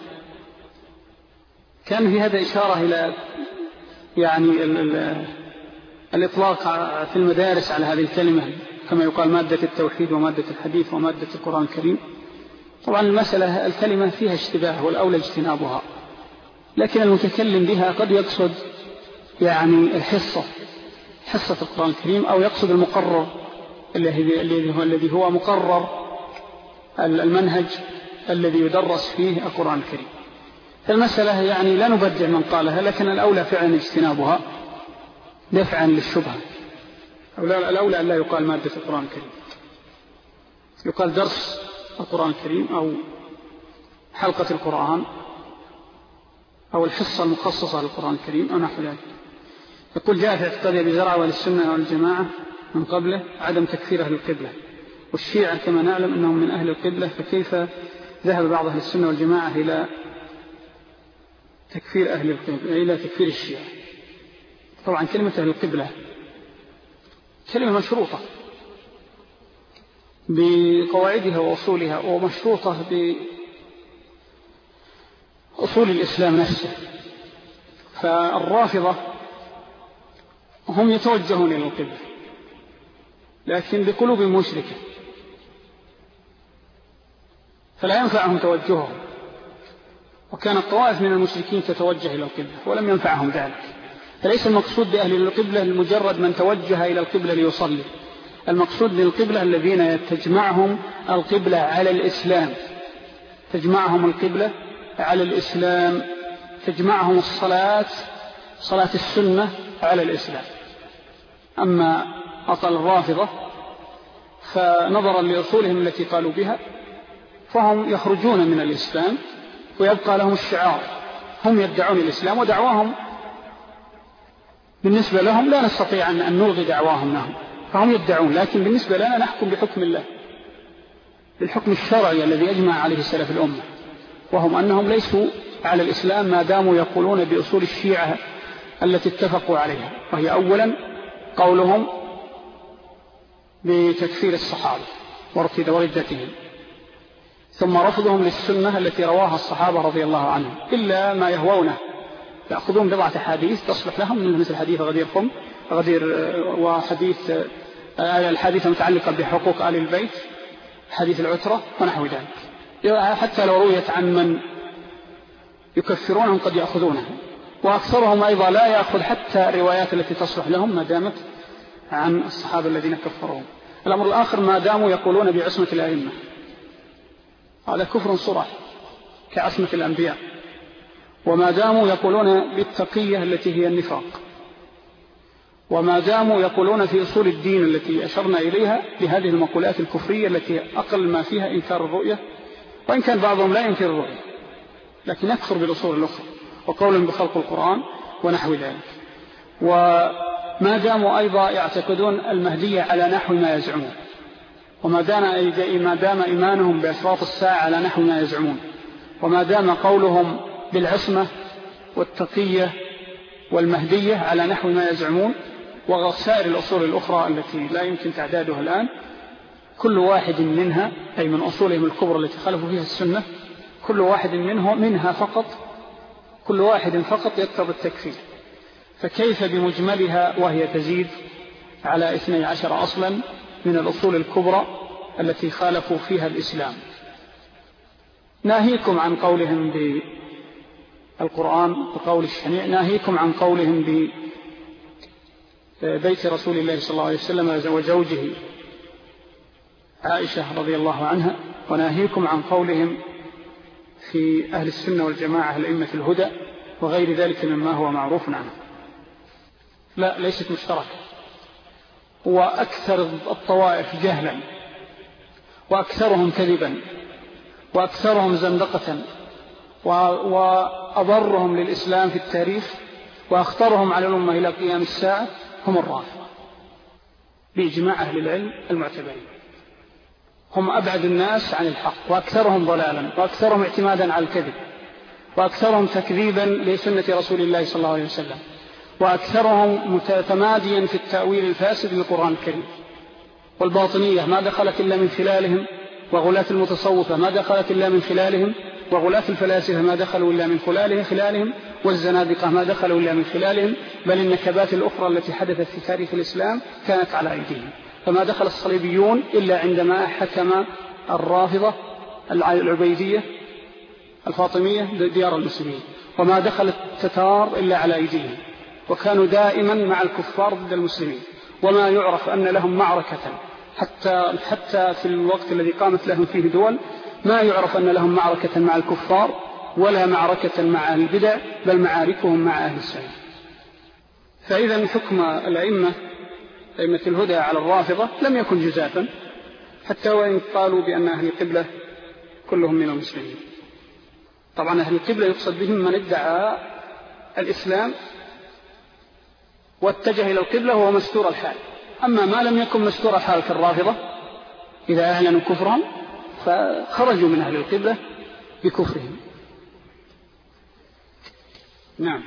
كان في هذا إشارة إلى يعني الإطلاق في المدارس على هذه الكلمة، كما يقال مادة التوحيد ومادة الحديث ومادة القرآن الكريم. طبعا المسألة الكلمة فيها اشتباه والأولى اجتنابها، لكن المتكلم بها قد يقصد يعني حصة القرآن الكريم، أو يقصد المقرر الذي هو مقرر المنهج الذي يدرس فيه القرآن الكريم. المسألة يعني لا نبدع من قالها، لكن الأولى فعلا اجتنابها دفعا للشبهة. الأولى أن لا يقال مادة القرآن الكريم، يقال درس القرآن الكريم أو حلقة القرآن أو الحصة المخصصة للقرآن الكريم أو نحو ذلك. يقول جاء في اعتقاد أبي زرعة والسنة والجماعة من قبله عدم تكفير أهل القبلة، والشيعة كما نعلم أنهم من أهل القبلة، فكيف ذهب بعض أهل السنة والجماعة إلى تكفير أهل القبلة، إلى تكفير الشيعة؟ طبعا كلمة أهل القبلة كلمة مشروطة بقواعدها وأصولها، ومشروطة بأصول الإسلام نفسه. فالرافضة هم يتوجهون إلى القبلة لكن بقلوب مشركة، فلا ينفعهم توجههم، وكانت طوائف من المشركين تتوجه إلى القبلة ولم ينفعهم ذلك. فليس المقصود بأهل القبلة المجرد من توجه إلى القبلة ليصلي، المقصود بالقبلة الذين تجمعهم القبلة على الإسلام، تجمعهم القبلة على الإسلام، تجمعهم الصلاة، صلاة السنة على الإسلام. أما أصل الرافضة فنظرا لأصولهم التي قالوا بها فهم يخرجون من الإسلام ويبقى لهم الشعار، هم يدعون الإسلام ودعواهم بالنسبة لهم لا نستطيع أن نلغي دعواهم لهم، فهم يدعون، لكن بالنسبة لنا نحكم بحكم الله، بالحكم الشرعي الذي أجمع عليه سلف الأمة، وهم أنهم ليسوا على الإسلام ما داموا يقولون بأصول الشيعة التي اتفقوا عليها، وهي أولا قولهم بتكفير الصحابة وردتهم، ثم رفضهم للسنة التي رواها الصحابة رضي الله عنهم إلا ما يهوونه، يأخذون بضعة حديث تصلح لهم، من مثل حديث غدير وحديث الحديث المتعلقة بحقوق آل البيت، حديث العترة ونحو ذلك، حتى لو رويت عن من يكفرونهم قد يأخذونها. وأكثرهم أيضا لا يأخذ حتى الروايات التي تصلح لهم ما دامت عن الصحابة الذين كفرهم. الأمر الآخر ما داموا يقولون بعصمة الأئمة، هذا كفر صرح كعصمة الأنبياء، وما داموا يقولون بالتقية التي هي النفاق، وما داموا يقولون في أصول الدين التي أشرنا إليها بهذه المقولات الكفرية التي أقل ما فيها إنكار الرؤية، وإن كان بعضهم لا ينكر الرؤية لكن يكفر بالأصول الأخرى، وقول بخلق القرآن ونحو ذلك. وما داموا أيضا يعتقدون المهدية على نحو ما يزعمون، وما دام إيمانهم بأشراط الساعة على نحو ما يزعمون، وما دام قولهم بالعصمة والتقية والمهدية على نحو ما يزعمون، وسائر الأصول الأخرى التي لا يمكن تعدادها الآن، كل واحد منها أي من أصولهم الكبرى التي خلفوا فيها السنة، كل واحد منها فقط، كل واحد فقط يقتضي التكفير، فكيف بمجملها وهي تزيد على 12 أصلا من الأصول الكبرى التي خالفوا فيها الإسلام. ناهيكم عن قولهم بالقرآن بقول الشنيع، ناهيكم عن قولهم ببيت رسول الله صلى الله عليه وسلم وزوجه عائشة رضي الله عنها، وناهيكم عن قولهم في أهل السنة والجماعة الأئمة الهدى وغير ذلك مما هو معروف عنه. لا، ليست مشتركة. وأكثر الطوائف جهلا وأكثرهم كذبا وأكثرهم زندقة وأضرهم للإسلام في التاريخ وأخطرهم على الأمة إلى قيام الساعة هم الرافضة بإجماع أهل العلم المعتبرين. هم أبعد الناس عن الحق وأكثرهم ضلالا وأكثرهم اعتمادا على الكذب وأكثرهم تكذيبا لسنة رسول الله صلى الله عليه وسلم وأكثرهم متماديا في التأويل الفاسد للقرآن الكريم. والباطنية ما دخلت إلا من خلالهم، وغلاة المتصوفة ما دخلت إلا من خلالهم، وغلاة الفلاسفة ما دخلوا إلا من خلالهم، والزنادقة ما دخلوا إلا من خلالهم، بل النكبات الأخرى التي حدثت في تاريخ الإسلام كانت على أيديهم. فما دخل الصليبيون إلا عندما حكم الرافضة العبيدية الفاطمية ديار المسلمين، وما دخل التتار إلا على أيديهم، وكانوا دائما مع الكفار ضد المسلمين. وما يعرف أن لهم معركة حتى في الوقت الذي قامت لهم فيه دول، ما يعرف أن لهم معركة مع الكفار ولا معركة مع أهل البدع، بل معاركهم مع أهل السنة. فإذا حكم أئمة الهدى على الرافضة لم يكن جزافا، حتى وإن قالوا بأن أهل القبلة كلهم من المسلمين. طبعا أهل القبلة يقصد بهم من ادعى الإسلام واتجه إلى القبلة وهو مستور الحال. أما ما لم يكن مستور الحال كالرافضة إذا أعلنوا كفرهم فخرجوا من أهل القبلة بكفرهم. نعم.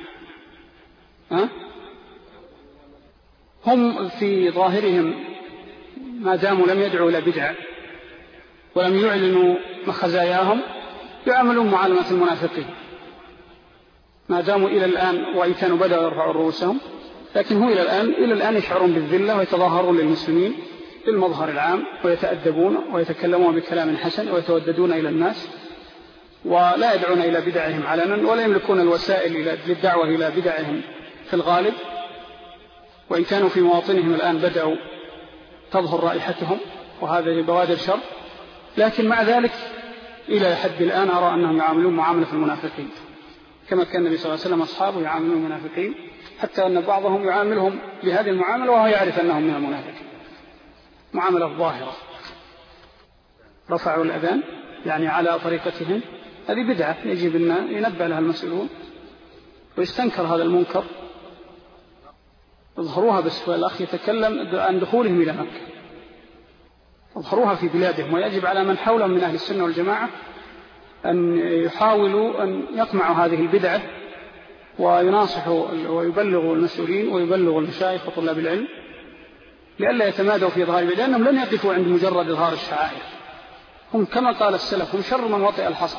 هم في ظاهرهم ما داموا لم يدعوا إلى بدع ولم يعلنوا خزاياهم يعاملون معاملة المنافقين ما داموا إلى الآن، وإن كانوا بدأوا يرفعوا رؤوسهم، لكن هم إلى الآن يشعرون بالذلة ويتظاهرون للمسلمين بالمظهر العام ويتأدبون ويتكلمون بكلام حسن ويتوددون إلى الناس ولا يدعون إلى بدعهم علنا ولا يملكون الوسائل للدعوة إلى بدعهم في الغالب، وإن كانوا في مواطنهم الآن بدأوا تظهر رائحتهم وهذا بوادر شر، لكن مع ذلك إلى حد الآن أرى أنهم يعاملون معاملة المنافقين كما كان النبي صلى الله عليه وسلم أصحابه يعاملون المنافقين، حتى أن بعضهم يعاملهم بهذه المعاملة وهو يعرف أنهم من المنافقين. معاملة ظاهرة. رفعوا الأذان يعني على طريقتهم، هذه بدعة يجب أن ينبه لها المسؤولون ويستنكر هذا المنكر. اظهروها، بس الأخ يتكلم عن دخولهم إلى مكة، اظهروها في بلادهم، ويجب على من حولهم من أهل السنة والجماعة أن يحاولوا أن يقمعوا هذه البدعة ويناصحوا ويبلغوا المسؤولين ويبلغوا المشايخ وطلاب العلم لئلا يتمادوا في إظهار البدع، لأنهم لن يقفوا عند مجرد إظهار الشعائر. هم كما قال السلف هم شر من وطئ الحصى،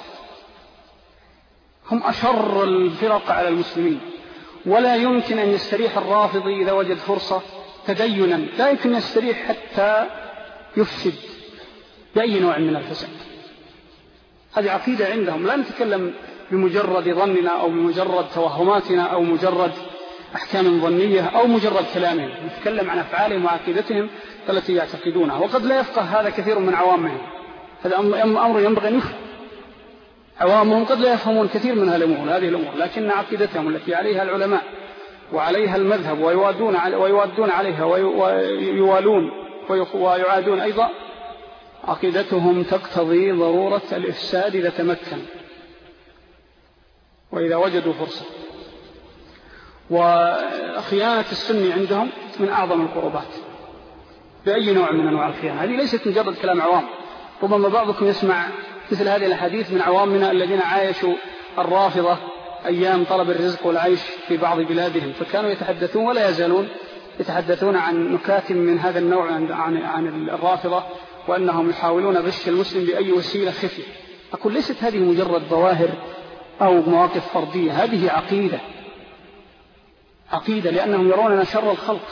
هم أشر الفرق على المسلمين، ولا يمكن أن يستريح الرافضي إذا وجد فرصة تدينا، لا يمكن يستريح حتى يفسد بأي نوع من الفساد. هذه عقيدة عندهم، لا نتكلم بمجرد ظننا أو بمجرد توهماتنا أو مجرد أحكام ظنية أو مجرد كلامهم، نتكلم عن أفعالهم وعقيدتهم التي يعتقدونها، وقد لا يفقه هذا كثير من عوامهم. هذا أمر ينبغي أن يفهم. عوامهم قد لا يفهمون كثير من هذه الأمور، لكن عقيدتهم التي عليها العلماء وعليها المذهب ويوادون عليها ويوالون ويعادون أيضا، عقيدتهم تقتضي ضرورة الإفساد إذا تمكن وإذا وجدوا فرصة. وخيانة السني عندهم من أعظم القربات بأي نوع من أنواع الخيانة. هذه ليست مجرد كلام عوام، ربما بعضكم يسمع مثل هذه الحديث من عوامنا الذين عايشوا الرافضة أيام طلب الرزق والعيش في بعض بلادهم، فكانوا يتحدثون ولا يزالون يتحدثون عن نكات من هذا النوع عن الرافضة، وأنهم يحاولون غش المسلم بأي وسيلة خفية. أقول ليست هذه مجرد ظواهر أو مواقف فردية، هذه عقيدة، لأنهم يرون شر الخلق،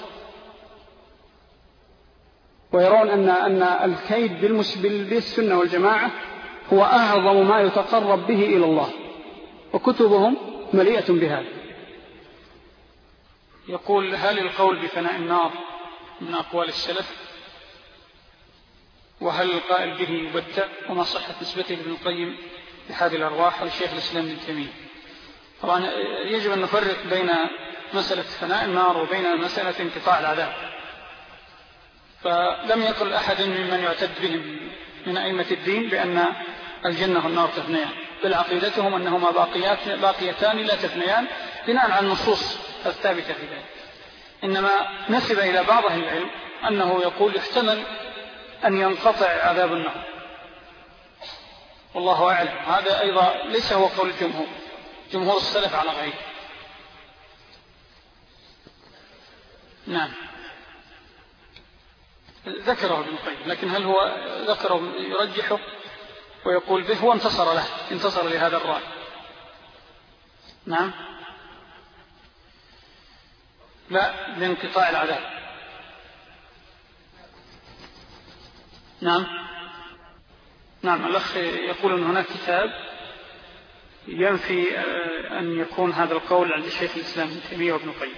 ويرون أن الكيد بالسنة والجماعة هو أعظم ما يتقرب به إلى الله، وكتبهم مليئة بهذا. يقول: هل القول بفناء النار من أقوال السلف؟ وهل القائل به يبتأ؟ وما صحة نسبته لابن القيم اتحاد الأرواح للشيخ الإسلام ابن تيمية. طبعا يجب أن نفرق بين مسألة فناء النار وبين مسألة انقطاع العذاب. فلم يقل أحد ممن يعتد بهم من أئمة الدين بأن الجنة والنار تفنيان، بل عقيدتهم أنهما باقيتان لا تفنيان بناء على النصوص الثابتة في ذلك. إنما نسب إلى بعض أهل العلم أنه يقول يحتمل أن ينقطع عذاب النار، والله أعلم. هذا أيضا ليس هو قول الجمهور، جمهور السلف على غيره. نعم، ذكره ابن القيم، لكن هل هو ذكره يرجحه ويقول به؟ هو انتصر له، انتصر لهذا الرأي. نعم، لا، لانقطاع العذاب. نعم نعم، الأخ يقول أن هناك كتاب ينفي أن يكون هذا القول عند الشيخ الإسلام ابن تيمية وابن القيم.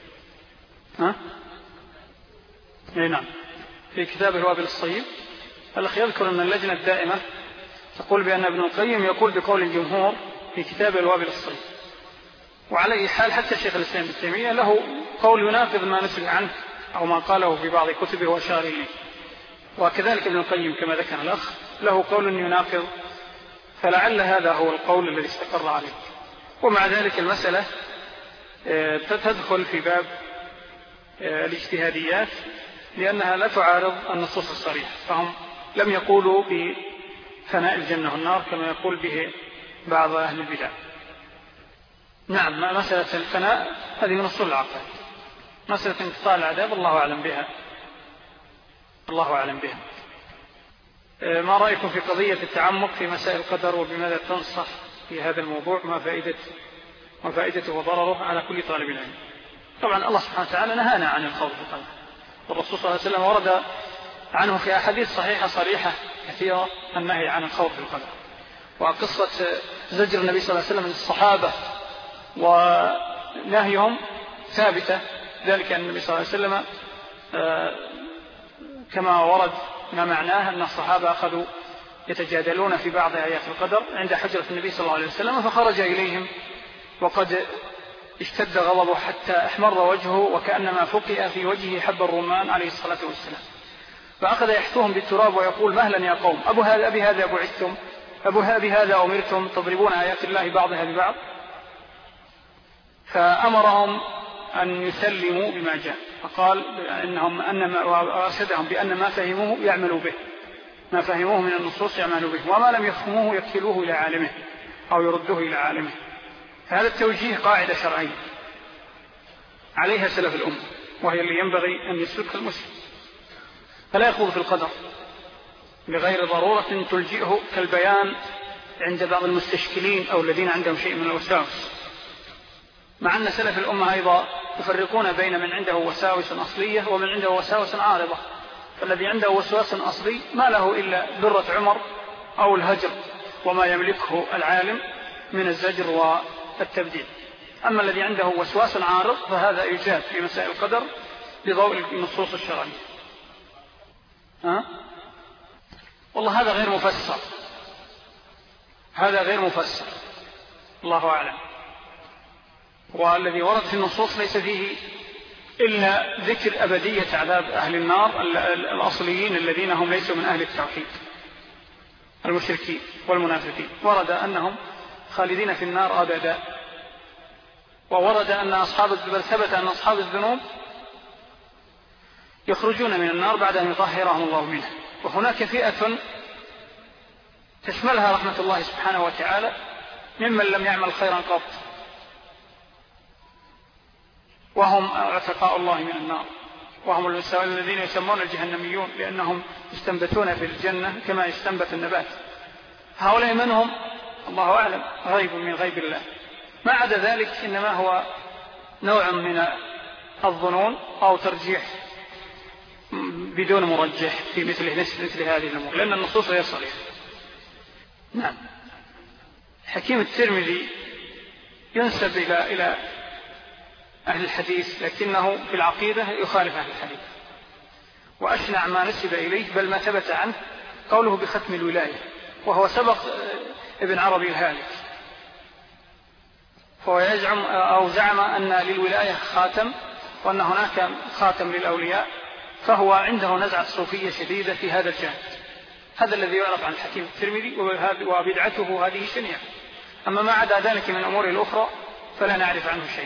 نعم، في كتاب الوابل الصيب الأخ يذكر أن اللجنة الدائمة تقول بأن ابن القيم يقول بقول الجمهور في كتاب الوابل الصيب. وعلى أي حال حتى الشيخ الإسلام ابن تيمية له قول يناقض ما نسل عنه أو ما قاله في بعض كتبه وأشار إليه، وكذلك ابن القيم كما ذكر الأخ له قول يناقض، فلعل هذا هو القول الذي استقر عليه. ومع ذلك المسألة تدخل في باب الاجتهاديات لأنها لا تعارض النصوص الصريحة، فهم لم يقولوا بفناء الجنة والنار كما يقول به بعض أهل البدع. نعم، مسألة الفناء هذه من أصول العقائد. مسألة انقطاع العذاب الله أعلم بها، الله أعلم بها. ما رأيكم في قضية التعمق في مسائل القدر، وبماذا تنصح في هذا الموضوع؟ ما فائدته وضرره على كل طالب العلم؟ طبعا الله سبحانه وتعالى نهانا عن الخوض في القدر، والرسول صلى الله عليه وسلم ورد عنه في أحاديث صحيحة صريحة كثيرة النهي عن الخوض في القدر. وقصة زجر النبي صلى الله عليه وسلم للصحابة ونهيهم ثابتة، ذلك أن النبي صلى الله عليه وسلم كما ورد ما معناه أن الصحابة أخذوا يتجادلون في بعض آيات القدر عند حجرة النبي صلى الله عليه وسلم، فخرج إليهم وقد اشتد غضبه حتى احمر وجهه وكأنما فقئ في وجهه حب الرمان عليه الصلاة والسلام، فأخذ يحثوهم بالتراب ويقول: مهلا يا قوم، أبي هذا بعثتم، بهذا أمرتم، تضربون آيات الله بعضها ببعض. فأمرهم أن يسلموا بما جاء، فقال وأرشدهم بأن ما فهموه يعملوا به، ما فهموه من النصوص يعملوا به، وما لم يفهموه يكلوه إلى عالمه أو يردوه إلى عالمه. فهذا التوجيه قاعدة شرعية عليها سلف الأمة، وهي اللي ينبغي أن يسلكها المسلم، فلا يخوض في القدر بغير ضرورة تلجئه كالبيان عند بعض المستشكلين أو الذين عندهم شيء من الوساوس، مع أن سلف الأمة أيضا يفرقون بين من عنده وساوس أصلية ومن عنده وساوس عارضة. فالذي عنده وسواس أصلي ما له إلا ذرة عمر أو الهجر وما يملكه العالم من الزجر والتبديل. أما الذي عنده وسواس عارض فهذا يجاب في مسائل القدر بضوء النصوص الشرعية. والله هذا غير مفسر، هذا غير مفسر، الله أعلم. والذي ورد في النصوص ليس فيه إلا ذكر أبدية عذاب أهل النار الأصليين الذين هم ليسوا من أهل التوحيد، المشركين والمنافقين، ورد أنهم خالدين في النار أبدا. وورد أن ثبت أن أصحاب الذنوب يخرجون من النار بعد أن يطهرهم الله منها. وهناك فئة تشملها رحمة الله سبحانه وتعالى ممن لم يعمل خيرا قط، وهم عتقاء الله من النار، وهم الذين يسمون الجهنميون لأنهم يستنبتون في الجنة كما يستنبت النبات. هؤلاء من هم؟ الله أعلم، غيب من غيب الله. ما عدا ذلك إنما هو نوع من الظنون أو ترجيح بدون مرجح في مثل هذه الأمور، لأن النصوص غير صريحة. نعم. حكيم الترمذي ينسب إلى أهل الحديث، لكنه في العقيدة يخالف أهل الحديث، وأشنع ما نسب إليه بل ما ثبت عنه قوله بختم الولاية، وهو سبق ابن عربي الهالك، فهو يزعم أو زعم أن للولاية خاتم وأن هناك خاتم للأولياء، فهو عنده نزعة صوفية شديدة في هذا الجانب. هذا الذي يعرف عن الحكيم الترمذي، وبدعته هذه شنيعة. أما ما عدا ذلك من الأمور الأخرى فلا نعرف عنه شيء.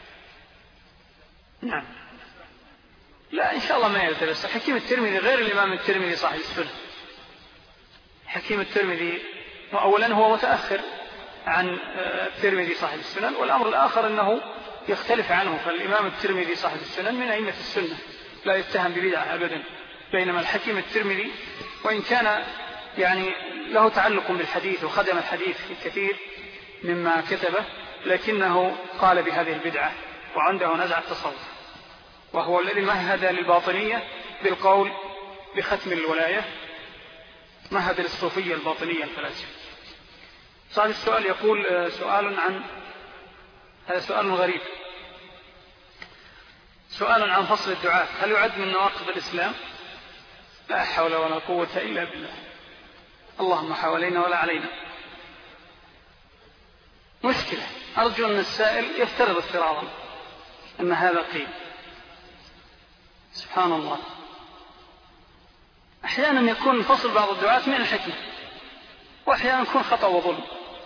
نعم. لا إن شاء الله ما يلتبس. حكيم الترمذي غير الإمام الترمذي صاحب السنة. حكيم الترمذي أولا هو متأخر عن الترمذي صاحب السنن، والأمر الآخر أنه يختلف عنه، فالإمام الترمذي صاحب السنن من أئمة السنة لا يتهم ببدعة أبدا، بينما الحكيم الترمذي وإن كان يعني له تعلق بالحديث وخدم الحديث في كثير مما كتبه، لكنه قال بهذه البدعة وعنده نزع التصوف، وهو الذي مهد للباطنية بالقول بختم الولاية، مهد للصوفية الباطنية الفلاسفة. صاحب السؤال يقول سؤال عن هذا سؤال غريب، سؤال عن فصل الدعاء، هل يعد من نواقض الإسلام؟ لا حول ولا قوة إلا بالله، اللهم حوالينا ولا علينا. مشكلة، أرجو أن السائل يفترض افتراضا أن هذا قيل. سبحان الله، أحيانا يكون فصل بعض الدعاة من الحكمة، وأحيانا يكون خطأ وظلم.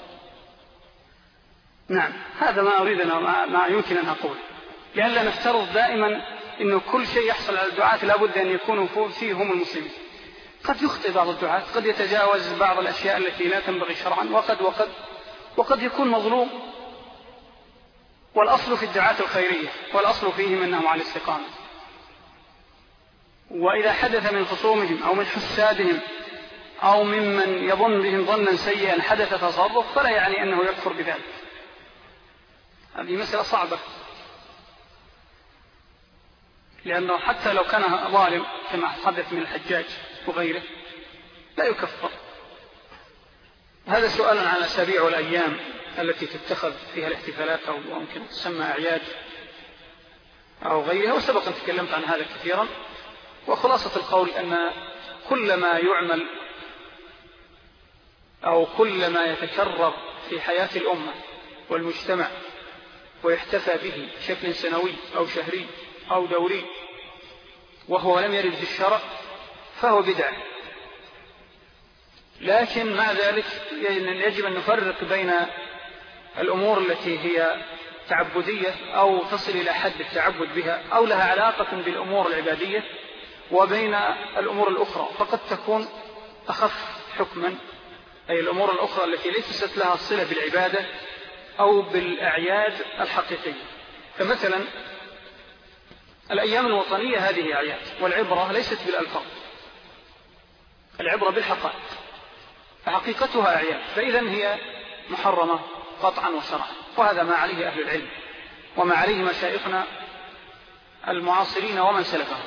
نعم، هذا ما أريد ما يمكن أن أقول، لأننا نفترض دائما أنه كل شيء يحصل على الدعاة لابد أن يكونوا فيه هم المسلمين. قد يخطئ بعض الدعاة، قد يتجاوز بعض الأشياء التي لا تنبغي شرعا، وقد يكون مظلوم. والأصل في الدعاة الخيرية، والأصل فيهم أنهم على الاستقامة. وإذا حدث من خصومهم أو من حسادهم أو ممن يظن بهم ظنا سيئا حدث تصرف، فلا يعني أنه يكفر بذلك. هذه مسألة صعبة، لأنه حتى لو كان ظالم كما حدث من الحجاج وغيره لا يكفر. هذا سؤال عن الأسابيع والأيام التي تتخذ فيها الاحتفالات أو ممكن تسمى أعياد أو غيرها، وسبق أن تكلمت عن هذا كثيرا. وخلاصة القول أن كل ما يعمل أو كل ما يتكرر في حياة الأمة والمجتمع ويحتفى به بشكل سنوي أو شهري أو دوري وهو لم يرد في الشرع فهو بدعة. لكن مع ذلك يجب أن نفرق بين الأمور التي هي تعبدية أو تصل إلى حد التعبد بها أو لها علاقة بالأمور العبادية، وبين الأمور الأخرى فقد تكون أخف حكما، أي الأمور الأخرى التي ليست لها صلة بالعبادة أو بالأعياد الحقيقية. فمثلا الأيام الوطنية هذه أعياد، والعبرة ليست بالألفاظ، العبرة بالحقائق، فحقيقتها أعياد، فإذن هي محرمة قطعا وشرعا. وهذا ما عليه أهل العلم وما عليه مشايخنا المعاصرين ومن سلفهم.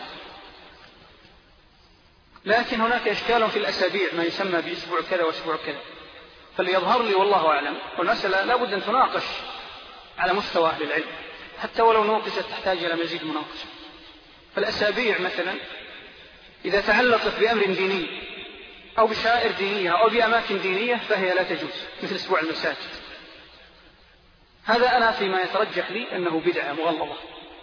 لكن هناك إشكال في الأسابيع، ما يسمى بأسبوع كذا وأسبوع كذا، فليظهر لي والله أعلم، والمسألة لا بد أن تناقش على مستوى أهل العلم، حتى ولو نوقشت تحتاج إلى مزيد مناقشة. فالأسابيع مثلا إذا تعلقت بأمر ديني أو بشائر دينية أو بأماكن دينية فهي لا تجوز، مثل أسبوع المساجد. هذا أنا فيما يترجح لي أنه بدعة مغلظة.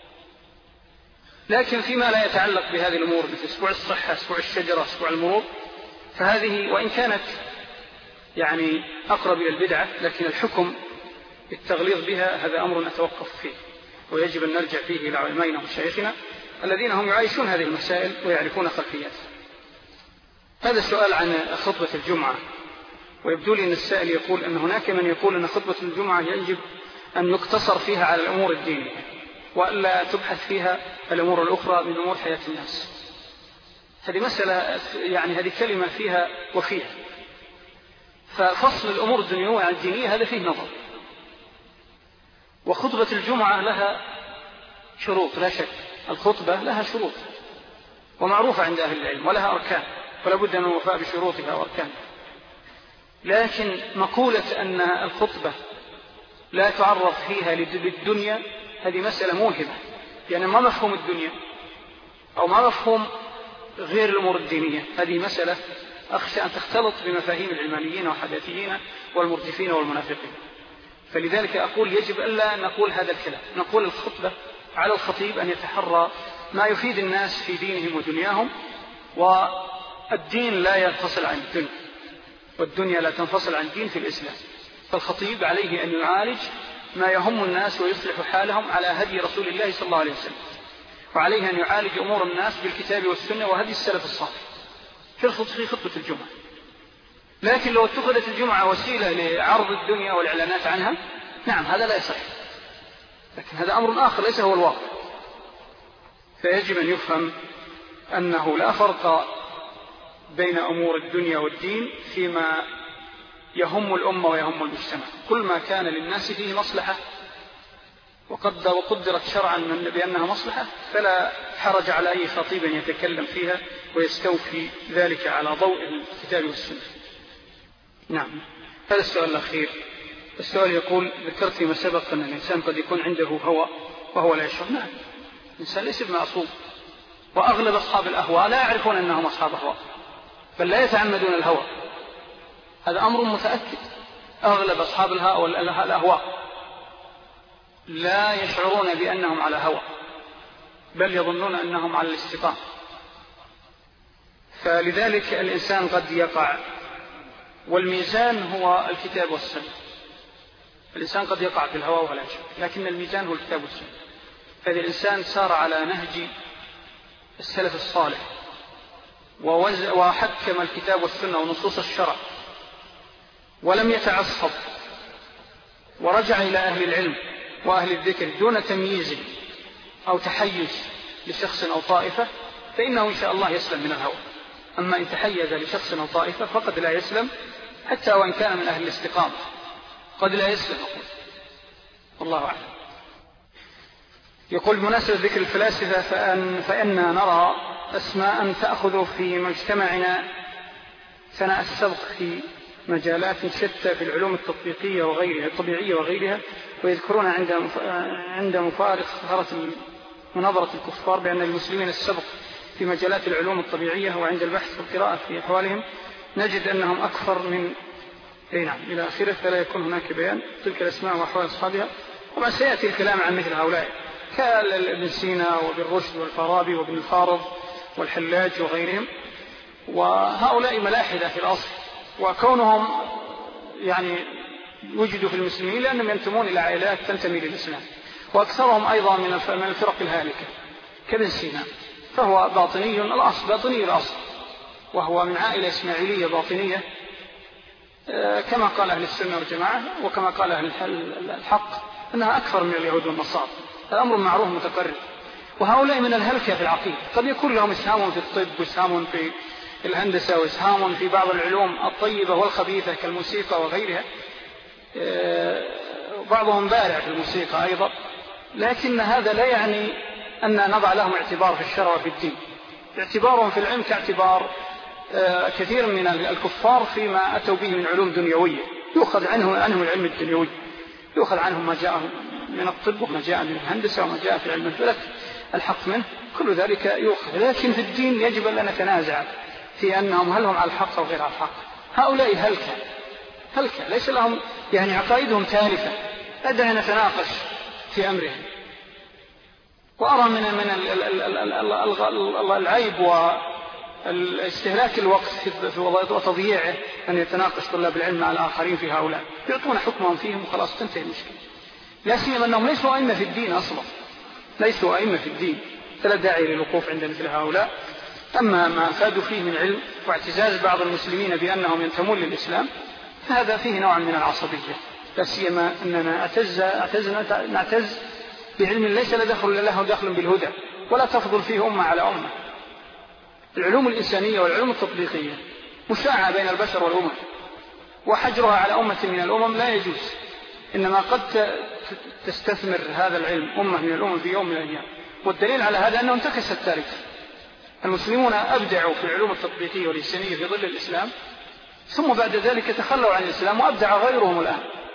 لكن فيما لا يتعلق بهذه الأمور مثل أسبوع الصحة، أسبوع الشجرة، أسبوع المرور، فهذه وإن كانت يعني أقرب إلى البدعة، لكن الحكم التغليظ بها هذا أمر نتوقف فيه، ويجب أن نرجع فيه إلى علمائنا ومشايخنا الذين هم يعيشون هذه المسائل ويعرفون خلفياتها. هذا السؤال عن خطبة الجمعة، ويبدو لي أن السائل يقول أن هناك من يقول أن خطبة الجمعة يجب أن نقتصر فيها على الأمور الدينية وألا تبحث فيها الأمور الأخرى من أمور حياة الناس. هذه مسألة يعني هذه كلمة فيها وفيها، ففصل الأمور الدنيوية عن الدينية هذا فيه نظر. وخطبة الجمعة لها شروط لا شك، الخطبة لها شروط ومعروفة عند أهل العلم ولها أركان، فلا بد من الوفاء بشروطها وأركانها. لكن مقولة أن الخطبة لا تعرض فيها للدنيا هذه مسألة موهبة، يعني ما مفهوم الدنيا أو ما مفهوم غير الأمور الدينية، هذه مسألة
أخشى أن تختلط بمفاهيم العلمانيين والحداثيين والمرجفين والمنافقين. فلذلك أقول يجب ألا نقول هذا الكلام، نقول الخطبة على الخطيب أن يتحرى ما يفيد الناس في دينهم ودنياهم، والدين لا ينفصل عن الدنيا، والدنيا لا تنفصل عن الدين في الإسلام. فالخطيب عليه أن يعالج ما يهم الناس ويصلح حالهم على هدي رسول الله صلى الله عليه وسلم، وعليه أن يعالج أمور الناس بالكتاب والسنة وهدي السلف الصالح في خطبة الجمعة. لكن لو اتخذت الجمعة وسيلة لعرض الدنيا والإعلانات عنها، نعم هذا لا يصح، لكن هذا أمر آخر ليس هو الواقع. فيجب أن يفهم أنه لا فرق بين أمور الدنيا والدين فيما يهم الأمة ويهم المجتمع. كل ما كان للناس فيه مصلحة وقدرت شرعا بأنها مصلحة فلا حرج على أي خطيب يتكلم فيها ويستوفي ذلك على ضوء الكتاب والسنة. نعم. هذا السؤال الأخير. السؤال يقول: ذكرت فيما سبق أن الإنسان قد يكون عنده هوى وهو لا يشعر. نعم، الإنسان ليس بمعصوم، وأغلب أصحاب الأهواء لا يعرفون أنهم أصحاب أهواء، بل لا يتعمدون الهوى. هذا أمر متأكد. أغلب أصحاب الأهواء لا يشعرون بأنهم على هوى، بل يظنون أنهم على الاستقامة. فلذلك الإنسان قد يقع، والميزان هو الكتاب والسنة. الإنسان قد يقع في الهوى ولا يشعر، لكن الميزان هو الكتاب والسنة. فإذا الإنسان سار على نهج السلف الصالح وحكم الكتاب والسنة ونصوص الشرع ولم يتعصب ورجع إلى أهل العلم وأهل الذكر دون تمييز أو تحيز لشخص أو طائفة، فإنه إن شاء الله يسلم من الهوى. أما إن تحيز لشخص أو طائفة فقد لا يسلم، حتى وإن كان من أهل الاستقامة قد لا يسلم. والله أعلم. يقول: بمناسبة ذكر الفلاسفة فإننا نرى أسماء تأخذ في مجتمعنا ثناء السبق في مجالات شتى في العلوم التطبيقية وغيرها الطبيعية وغيرها، ويذكرون عند مفارقة مناظرة الكفار بأن المسلمين السبق في مجالات العلوم الطبيعية، وعند البحث والقراءة في أحوالهم نجد أنهم أكثر من نعم إلى آخره، فلا يكون هناك بيان تلك الأسماء وأحوال أصحابها. وما سيأتي الكلام عن مثل هؤلاء كابن سينا وابن رشد والفارابي وابن الفارض والحلاج وغيرهم، وهؤلاء ملاحدة في الأصل، وكونهم يعني وجدوا في المسلمين لأنهم ينتمون إلى عائلات تنتمي للإسلام، وأكثرهم أيضا من الفرق الهالكة كابن سينا، فهو باطني الأصل، وهو من عائلة إسماعيلية باطنية كما قال أهل السنة والجماعة، وكما قال أهل الحق أنها أكثر من اليهود والنصارى. الأمر معروف متقرر. وهؤلاء من الهلكة في العقيدة، قد يكون لهم إسهام في الطب وإسهام في الهندسة وإسهام في بعض العلوم الطيبة والخبيثة كالموسيقى وغيرها، بعضهم بارع في الموسيقى أيضا، لكن هذا لا يعني أن نضع لهم اعتبار في الشرع وفي الدين. اعتبارهم في العلم كاعتبار كثير من الكفار فيما أتوا به من علوم دنيوية، يؤخذ عنهم العلم الدنيوي، يؤخذ عنهم ما جاء من الطب وما جاء من الهندسة وما جاء في علم الفلك الحق منه، كل ذلك يؤخذ. لكن في الدين يجب أن نتنازع في أنهم هل هم على الحق أو غير على الحق. هؤلاء هلكة ليس لهم يعني عقائدهم تالفة، لا داعي نتناقش في أمرهم. وأرى من العيب والاستهلاك الوقت وتضييعه أن يتناقش طلاب العلم مع الآخرين في هؤلاء، يعطون حكمهم فيهم وخلاص تنتهي المشكلة. لا سيما أنهم ليسوا أئمة في الدين أصلا، ليسوا أئمة في الدين، فلا داعي للوقوف عند مثل هؤلاء. أما ما أفادوا فيه من علم واعتزاز بعض المسلمين بأنهم ينتمون للإسلام فهذا فيه نوع من العصبية، لا سيما أننا نعتز بعلم ليس له دخل بالهدى ولا تفضل فيه أمة على أمة. العلوم الإنسانية والعلوم التطبيقية مشاعة بين البشر والأمم، وحجرها على أمة من الأمم لا يجوز، إنما قد تستثمر هذا العلم أمة من الأمم في يوم من الأيام. والدليل على هذا أنه انتكس التاريخ. المسلمون أبدعوا في العلوم التطبيقية والإنسانية في ظل الإسلام، ثم بعد ذلك تخلوا عن الإسلام وأبدع غيرهم الآن،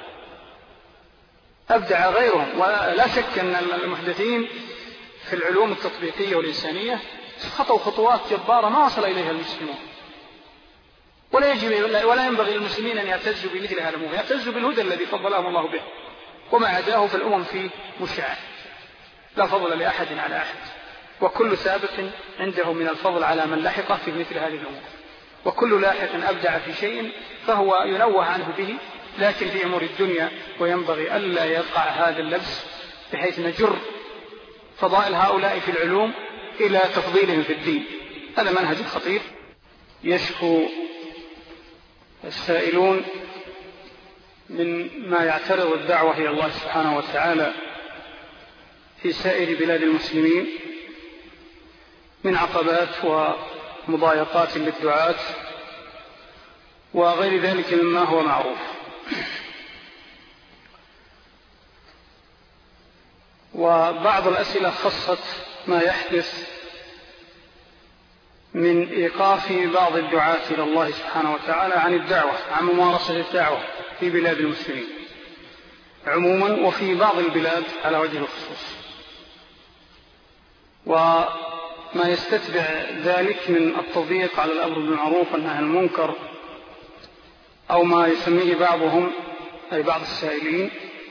أبدع غيرهم. ولا شك أن المحدثين في العلوم التطبيقية والإنسانية خطوا خطوات جبارة ما وصل إليها المسلمون،
ولا ينبغي للمسلمين أن يعتزوا بمثل هذا الأمور، يعتزوا بالهدى الذي فضلهم الله به، وما عداه فالأمم فيه مشاع، لا فضل لأحد على أحد، وكل سابق عنده من الفضل على من لحقه في مثل هذه الأمور، وكل لاحق أبدع في شيء فهو ينوه عنه به، لكن في أمور الدنيا وينبغي ألا يقع هذا اللبس بحيث نجر فضائل هؤلاء في العلوم إلى تفضيلهم في الدين. هذا منهج خطير. يشكو السائلون من ما يعترض الدعوة إلى الله سبحانه وتعالى في سائر بلاد المسلمين من عقبات ومضايقات للدعاة وغير ذلك مما هو معروف. وبعض الأسئلة خصت ما يحدث من إيقاف بعض الدعاة إلى الله سبحانه وتعالى عن الدعوة، عن ممارسة الدعوة في بلاد المسلمين عموما، وفي بعض البلاد على وجه الخصوص. وما يستتبع ذلك من التضييق على الأمر بالمعروف والنهي عن المنكر، أو ما يسميه بعضهم أي بعض السائلين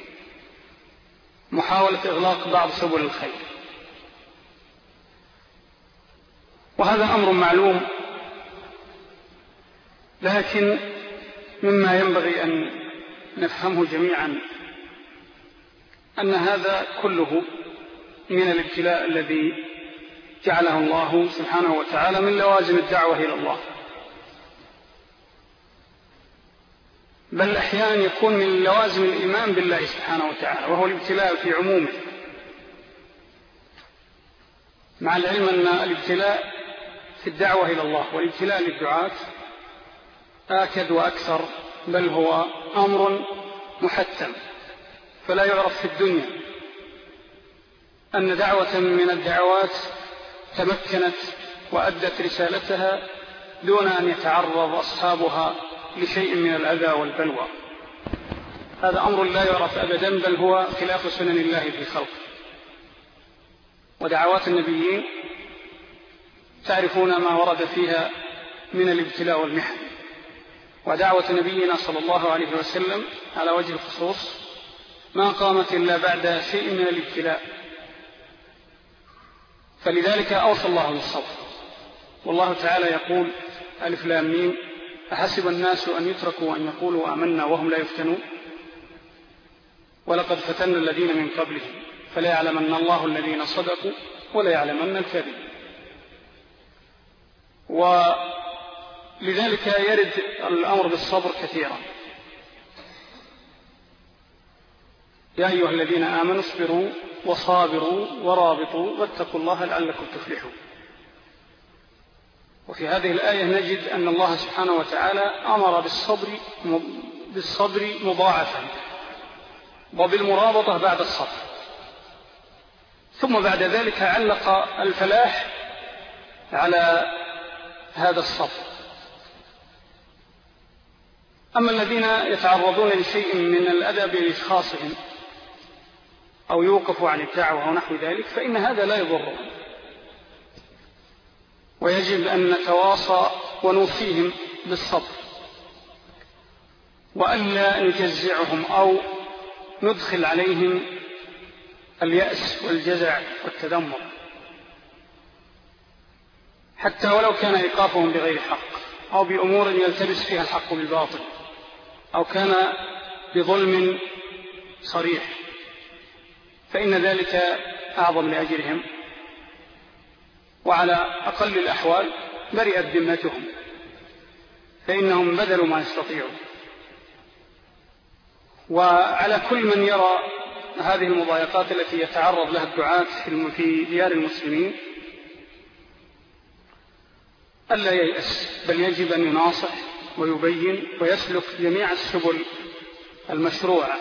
محاولة إغلاق بعض سبل الخير. وهذا أمر معلوم، لكن مما ينبغي أن نفهمه جميعا أن هذا كله من الابتلاء الذي جعله الله سبحانه وتعالى من لوازم الدعوة إلى الله، بل أحيانا يكون من لوازم الإيمان بالله سبحانه وتعالى، وهو الابتلاء في عمومه، مع العلم أن الابتلاء في الدعوة إلى الله والابتلاء للدعاة آكد وأكثر، بل هو أمر محتم. فلا يعرف في الدنيا أن دعوة من الدعوات تمكنت وأدت رسالتها دون أن يتعرض أصحابها لشيء من الأذى والبلوى. هذا أمر لا يعرف أبدا، بل هو خلاف سنن الله في خلقه. ودعوات النبيين تعرفون ما ورد فيها من الابتلاء والمحن، ودعوة نبينا صلى الله عليه وسلم على وجه الخصوص ما قامت إلا بعد شيء من الابتلاء، فلذلك أوصى الله بالصبر. والله تعالى يقول: ألف لام ميم، أحسب الناس أن يتركوا أن يقولوا آمنا وهم لا يفتنون، ولقد فتنا الذين من قبلهم فلا يعلمن الله الذين صدقوا ولا يعلمن الكاذبين. ولذلك يرد الأمر بالصبر كثيرا: يا أيها الذين آمنوا اصبروا وصابروا ورابطوا واتقوا الله لعلكم تفلحون. وفي هذه الآية نجد أن الله سبحانه وتعالى أمر بالصبر مضاعفا وبالمرابطة بعد الصبر، ثم بعد ذلك علق الفلاح على هذا الصبر. أما الذين يتعرضون لشيء من الأذى بإشخاصهم أو يوقفوا عن الدعوة ونحو ذلك فإن هذا لا يضرهم، ويجب أن نتواصى ونوصيهم بالصبر، وألا نجزعهم أو ندخل عليهم اليأس والجزع والتذمر، حتى ولو كان إيقافهم بغير حق أو بأمور يلتبس فيها الحق بالباطل، أو كان بظلم صريح، فإن ذلك أعظم لأجرهم، وعلى أقل الأحوال برئت ذمتهم، فإنهم بذلوا ما يستطيعون. وعلى كل من يرى هذه المضايقات التي يتعرض لها الدعاة في ديار المسلمين ألا ييأس، بل يجب أن يناصح ويبين ويسلك جميع السبل المشروعة،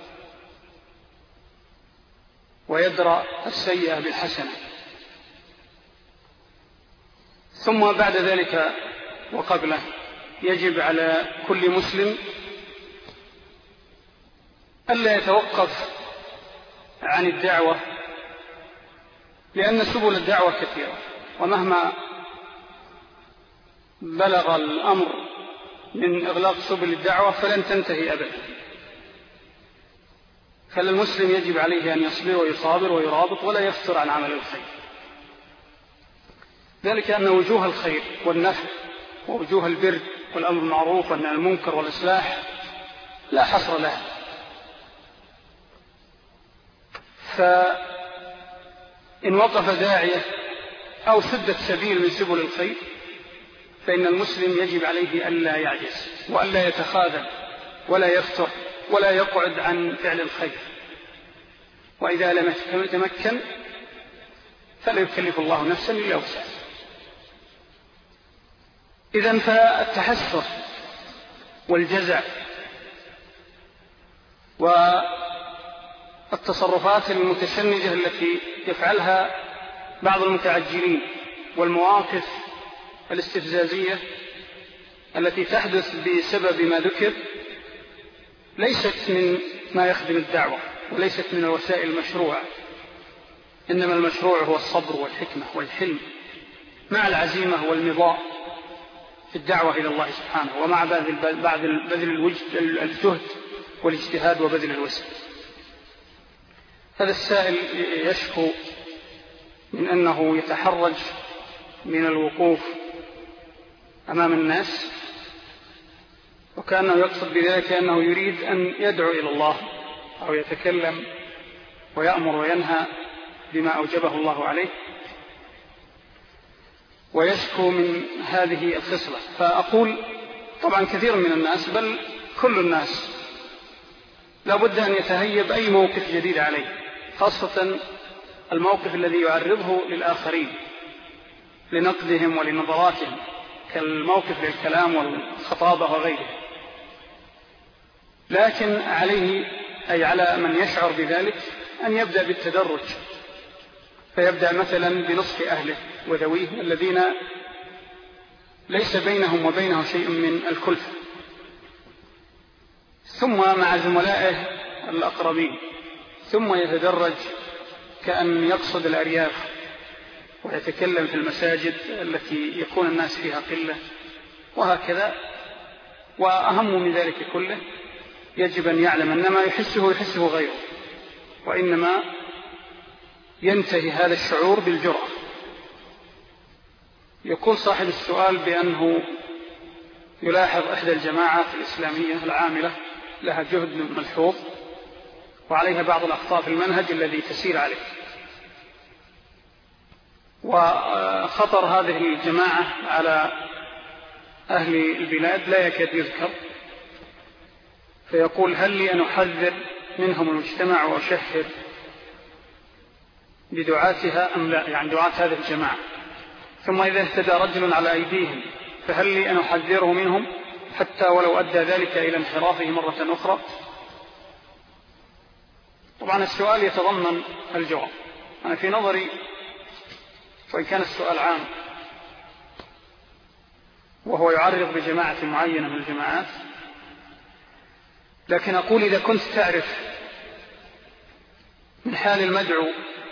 ويدرأ السيئة بالحسنة. ثم بعد ذلك وقبله يجب على كل مسلم ألا يتوقف عن الدعوة، لأن سبل الدعوة كثيرة، ومهما بلغ الأمر
من إغلاق سبل الدعوة فلن تنتهي أبدا. فالمسلم يجب عليه أن يصبر ويصابر ويرابط ولا يفتر عن عمل الخير، ذلك أن وجوه الخير والنفع ووجوه البر والأمر بالمعروف والنهي عن المنكر والإصلاح لا حصر لها. فإن وقف داعية أو سدت سبيل من سبل الخير فإن المسلم يجب عليه ألا يعجز وألا يتخاذل ولا يفتر ولا يقعد عن فعل الخير، وإذا لم يتمكن فلا يكلف الله نفسا إلا وسعها. إذن فالتحسر والجزع والتصرفات المتشنجة التي يفعلها بعض المتعجلين والمواقف الاستفزازية التي تحدث بسبب ما ذكر ليست من ما يخدم الدعوة وليست من الوسائل المشروعة، إنما المشروع هو الصبر والحكمة والحلم مع العزيمة والمضاء في الدعوة إلى الله سبحانه، ومع بذل الجهد والاجتهاد وبذل الوسع. هذا السائل يشكو من أنه يتحرج من الوقوف أمام الناس، وكأنه يقصد بذلك أنه يريد أن يدعو إلى الله أو يتكلم ويأمر وينهى بما أوجبه الله عليه، ويشكو من هذه الخصلة. فأقول طبعا كثير من الناس بل كل الناس لا بد أن يتهيب أي موقف جديد عليه، خاصة الموقف الذي يعرضه للآخرين لنقدهم ولنظراتهم كالموقف للكلام والخطابة وغيره. لكن عليه أي على من يشعر بذلك أن يبدأ بالتدرج، فيبدأ مثلا بنصف أهله وذويه الذين ليس بينهم وبينه شيء من الكلفة، ثم مع زملائه الأقربين، ثم يتدرج كأن يقصد الأرياف ويتكلم في المساجد التي يكون الناس فيها قلة، وهكذا. وأهم من ذلك كله يجب أن يعلم أن ما يحسه غيره، وإنما ينتهي هذا الشعور بالجرأة. يقول صاحب السؤال بأنه يلاحظ إحدى الجماعات الإسلامية العاملة لها جهد ملحوظ وعليها بعض الأخطاء في المنهج الذي تسير عليه، وخطر هذه الجماعة على أهل البلاد لا يكاد يذكر. فيقول هل لي أن أحذر منهم المجتمع وأشهر بدعاتها أم لا، يعني دعاة هذه الجماعة، ثم إذا اهتدى رجل على أيديهم فهل لي أن أحذره منهم حتى ولو أدى ذلك إلى انحرافه مرة أخرى؟ طبعا السؤال يتضمن الجواب. أنا في نظري وإن كان السؤال عام وهو يعرض بجماعة معينة من الجماعات، لكن أقول إذا كنت تعرف من حال المدعو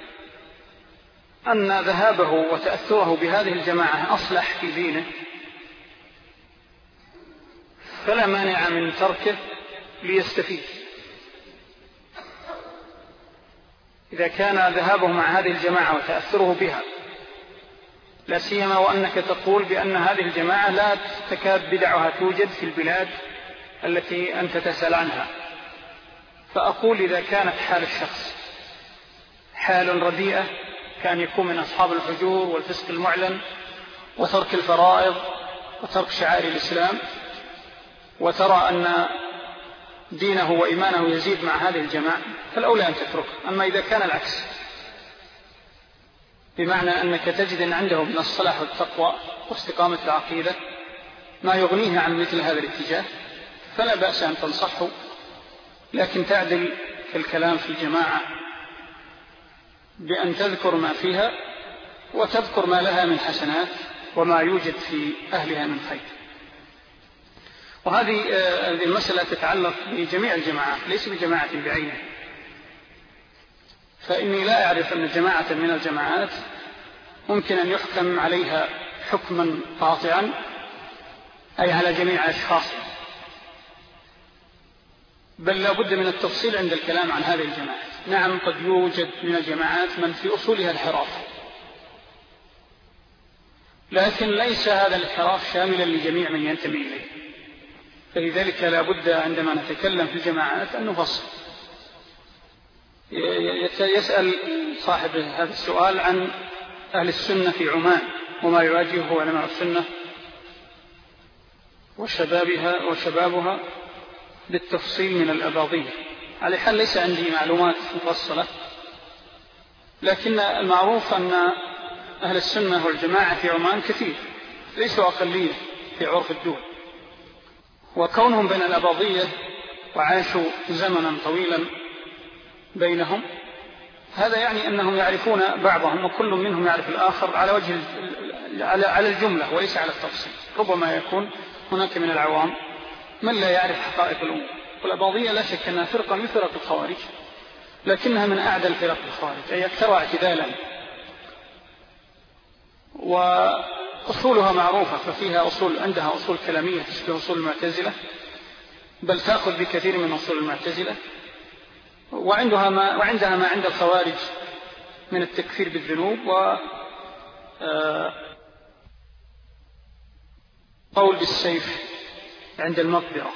أن ذهابه وتأثره بهذه الجماعة أصلح في دينه فلا مانع من تركه ليستفيد. إذا كان ذهابه مع هذه الجماعة وتأثره بها، لا سيما وأنك تقول بأن هذه الجماعة لا تكاد بدعها توجد في البلاد التي أنت تسأل عنها، فأقول إذا كانت حال الشخص حال رديئة كان يكون من أصحاب الفجور والفسق المعلن وترك الفرائض وترك شعائر الإسلام، وترى أن دينه وإيمانه يزيد مع هذه الجماعة، فالأولى أن تتركه. أما إذا كان العكس، بمعنى أنك تجد أن عنده من الصلاح والتقوى واستقامة العقيدة ما يغنيه عن مثل هذا الاتجاه، فلا بأس أن تنصحه، لكن تعدل في الكلام في الجماعة بأن تذكر ما فيها وتذكر ما لها من حسنات وما يوجد في أهلها من خير. وهذه المسألة تتعلق بجميع الجماعات ليس بجماعة بعينها، فإني لا أعرف أن جماعة من الجماعات ممكن أن يحكم عليها حكما قاطعا
أي على جميع أشخاصها، بل لا بد من التفصيل عند الكلام عن هذه الجماعات. نعم قد يوجد من الجماعات من في أصولها انحراف، لكن ليس هذا الانحراف شاملا لجميع من ينتمي إليه، فلذلك لا بد عندما نتكلم في الجماعات أن نفصل. يسأل صاحب هذا السؤال عن أهل السنة في عمان وما يواجهه علماء السنة وشبابها بالتفصيل من الأباضية. على حال ليس عندي معلومات مفصلة، لكن المعروف أن أهل السنة والجماعة في عمان كثير، ليسوا أقلية في عرف الدول، وكونهم بين الأباضية وعاشوا زمنا طويلا بينهم، هذا يعني أنهم يعرفون بعضهم وكل منهم يعرف الآخر على الجملة وليس على التفصيل. ربما يكون هناك من العوام من لا يعرف حقائق الأمور. والأباضية لا شك أنها فرقة من فرق الخوارج، لكنها من أعدى الفرق الخوارج، أي أكثر اعتدالا، وأصولها معروفة، ففيها عندها أصول كلامية تشبه أصول المعتزلة، بل تأخذ بكثير من أصول المعتزلة، وعندها ما عند الخوارج من التكفير بالذنوب وقول بالسيف عند المقبرة.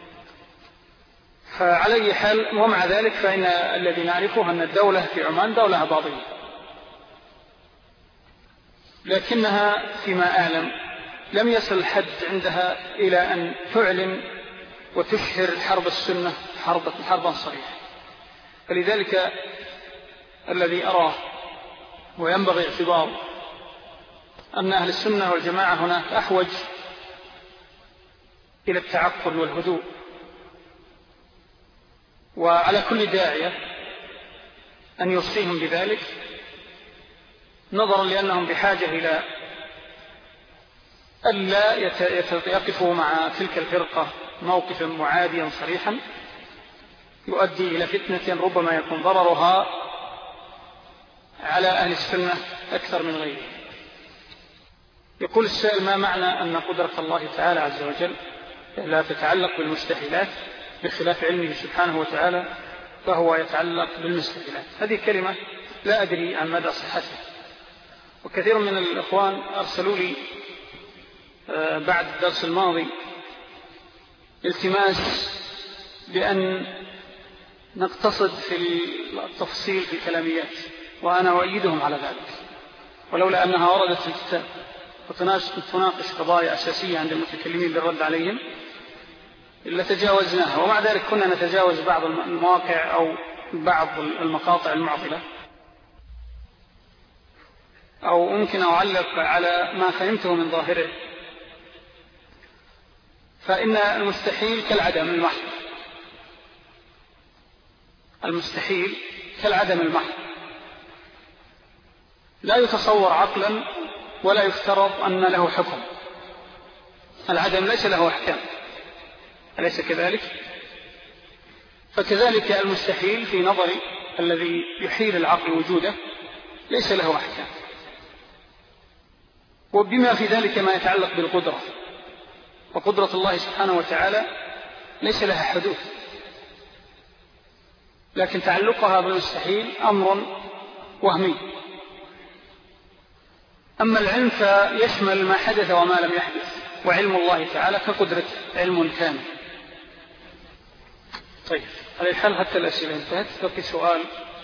فعلى أي حال، ومع ذلك فإن الذي نعرفه أن الدولة في عمان دولة أباضية، لكنها فيما أعلم لم يصل الحد عندها إلى أن تعلن وتشهر حرب السنة حربا صريحة. فلذلك الذي أراه وينبغي اعتباره أن أهل السنة والجماعة هناك أحوج إلى التعقل والهدوء، وعلى كل داعية أن يوصيهم بذلك، نظرا لأنهم بحاجة إلى ألا يقفوا مع تلك الفرقة موقفا معاديا صريحا يؤدي إلى فتنة ربما يكون ضررها على أهل السنة أكثر من غيره. يقول السائل: ما معنى أن قدرة الله تعالى عز وجل لا تتعلق بالمستحيلات بخلاف علمه سبحانه وتعالى فهو يتعلق بالمستحيلات؟ هذه كلمة لا أدري عن مدى صحتها، وكثير من الإخوان أرسلوا لي بعد الدرس الماضي التماس بأن نقتصد في التفصيل في الكلاميات، وأنا أؤيدهم على ذلك، ولولا أنها وردت في الكتاب وتناقش قضايا أساسية عند المتكلمين بالرد عليهم إلا تجاوزناها. ومع ذلك كنا نتجاوز بعض المواقع أو بعض المقاطع المعضلة، أو ممكن أعلق على ما فهمته من ظاهره. فإن المستحيل كالعدم المحض، المستحيل كالعدم المحض، لا يتصور عقلا ولا يفترض أن له حكم. العدم ليس له أحكام، أليس كذلك؟ فكذلك المستحيل في نظري الذي يحيل العقل وجوده ليس له أحكام، وبما في ذلك ما يتعلق بالقدرة، وقدرة الله سبحانه وتعالى ليس لها حدود، لكن تعلقها بالمستحيل أمر وهمي. أما العلم فيشمل ما حدث وما لم يحدث، وعلم الله تعالى كقدرة علم كامل. طيب، على الحال حتى الأسئلة انتهت، بقي سؤال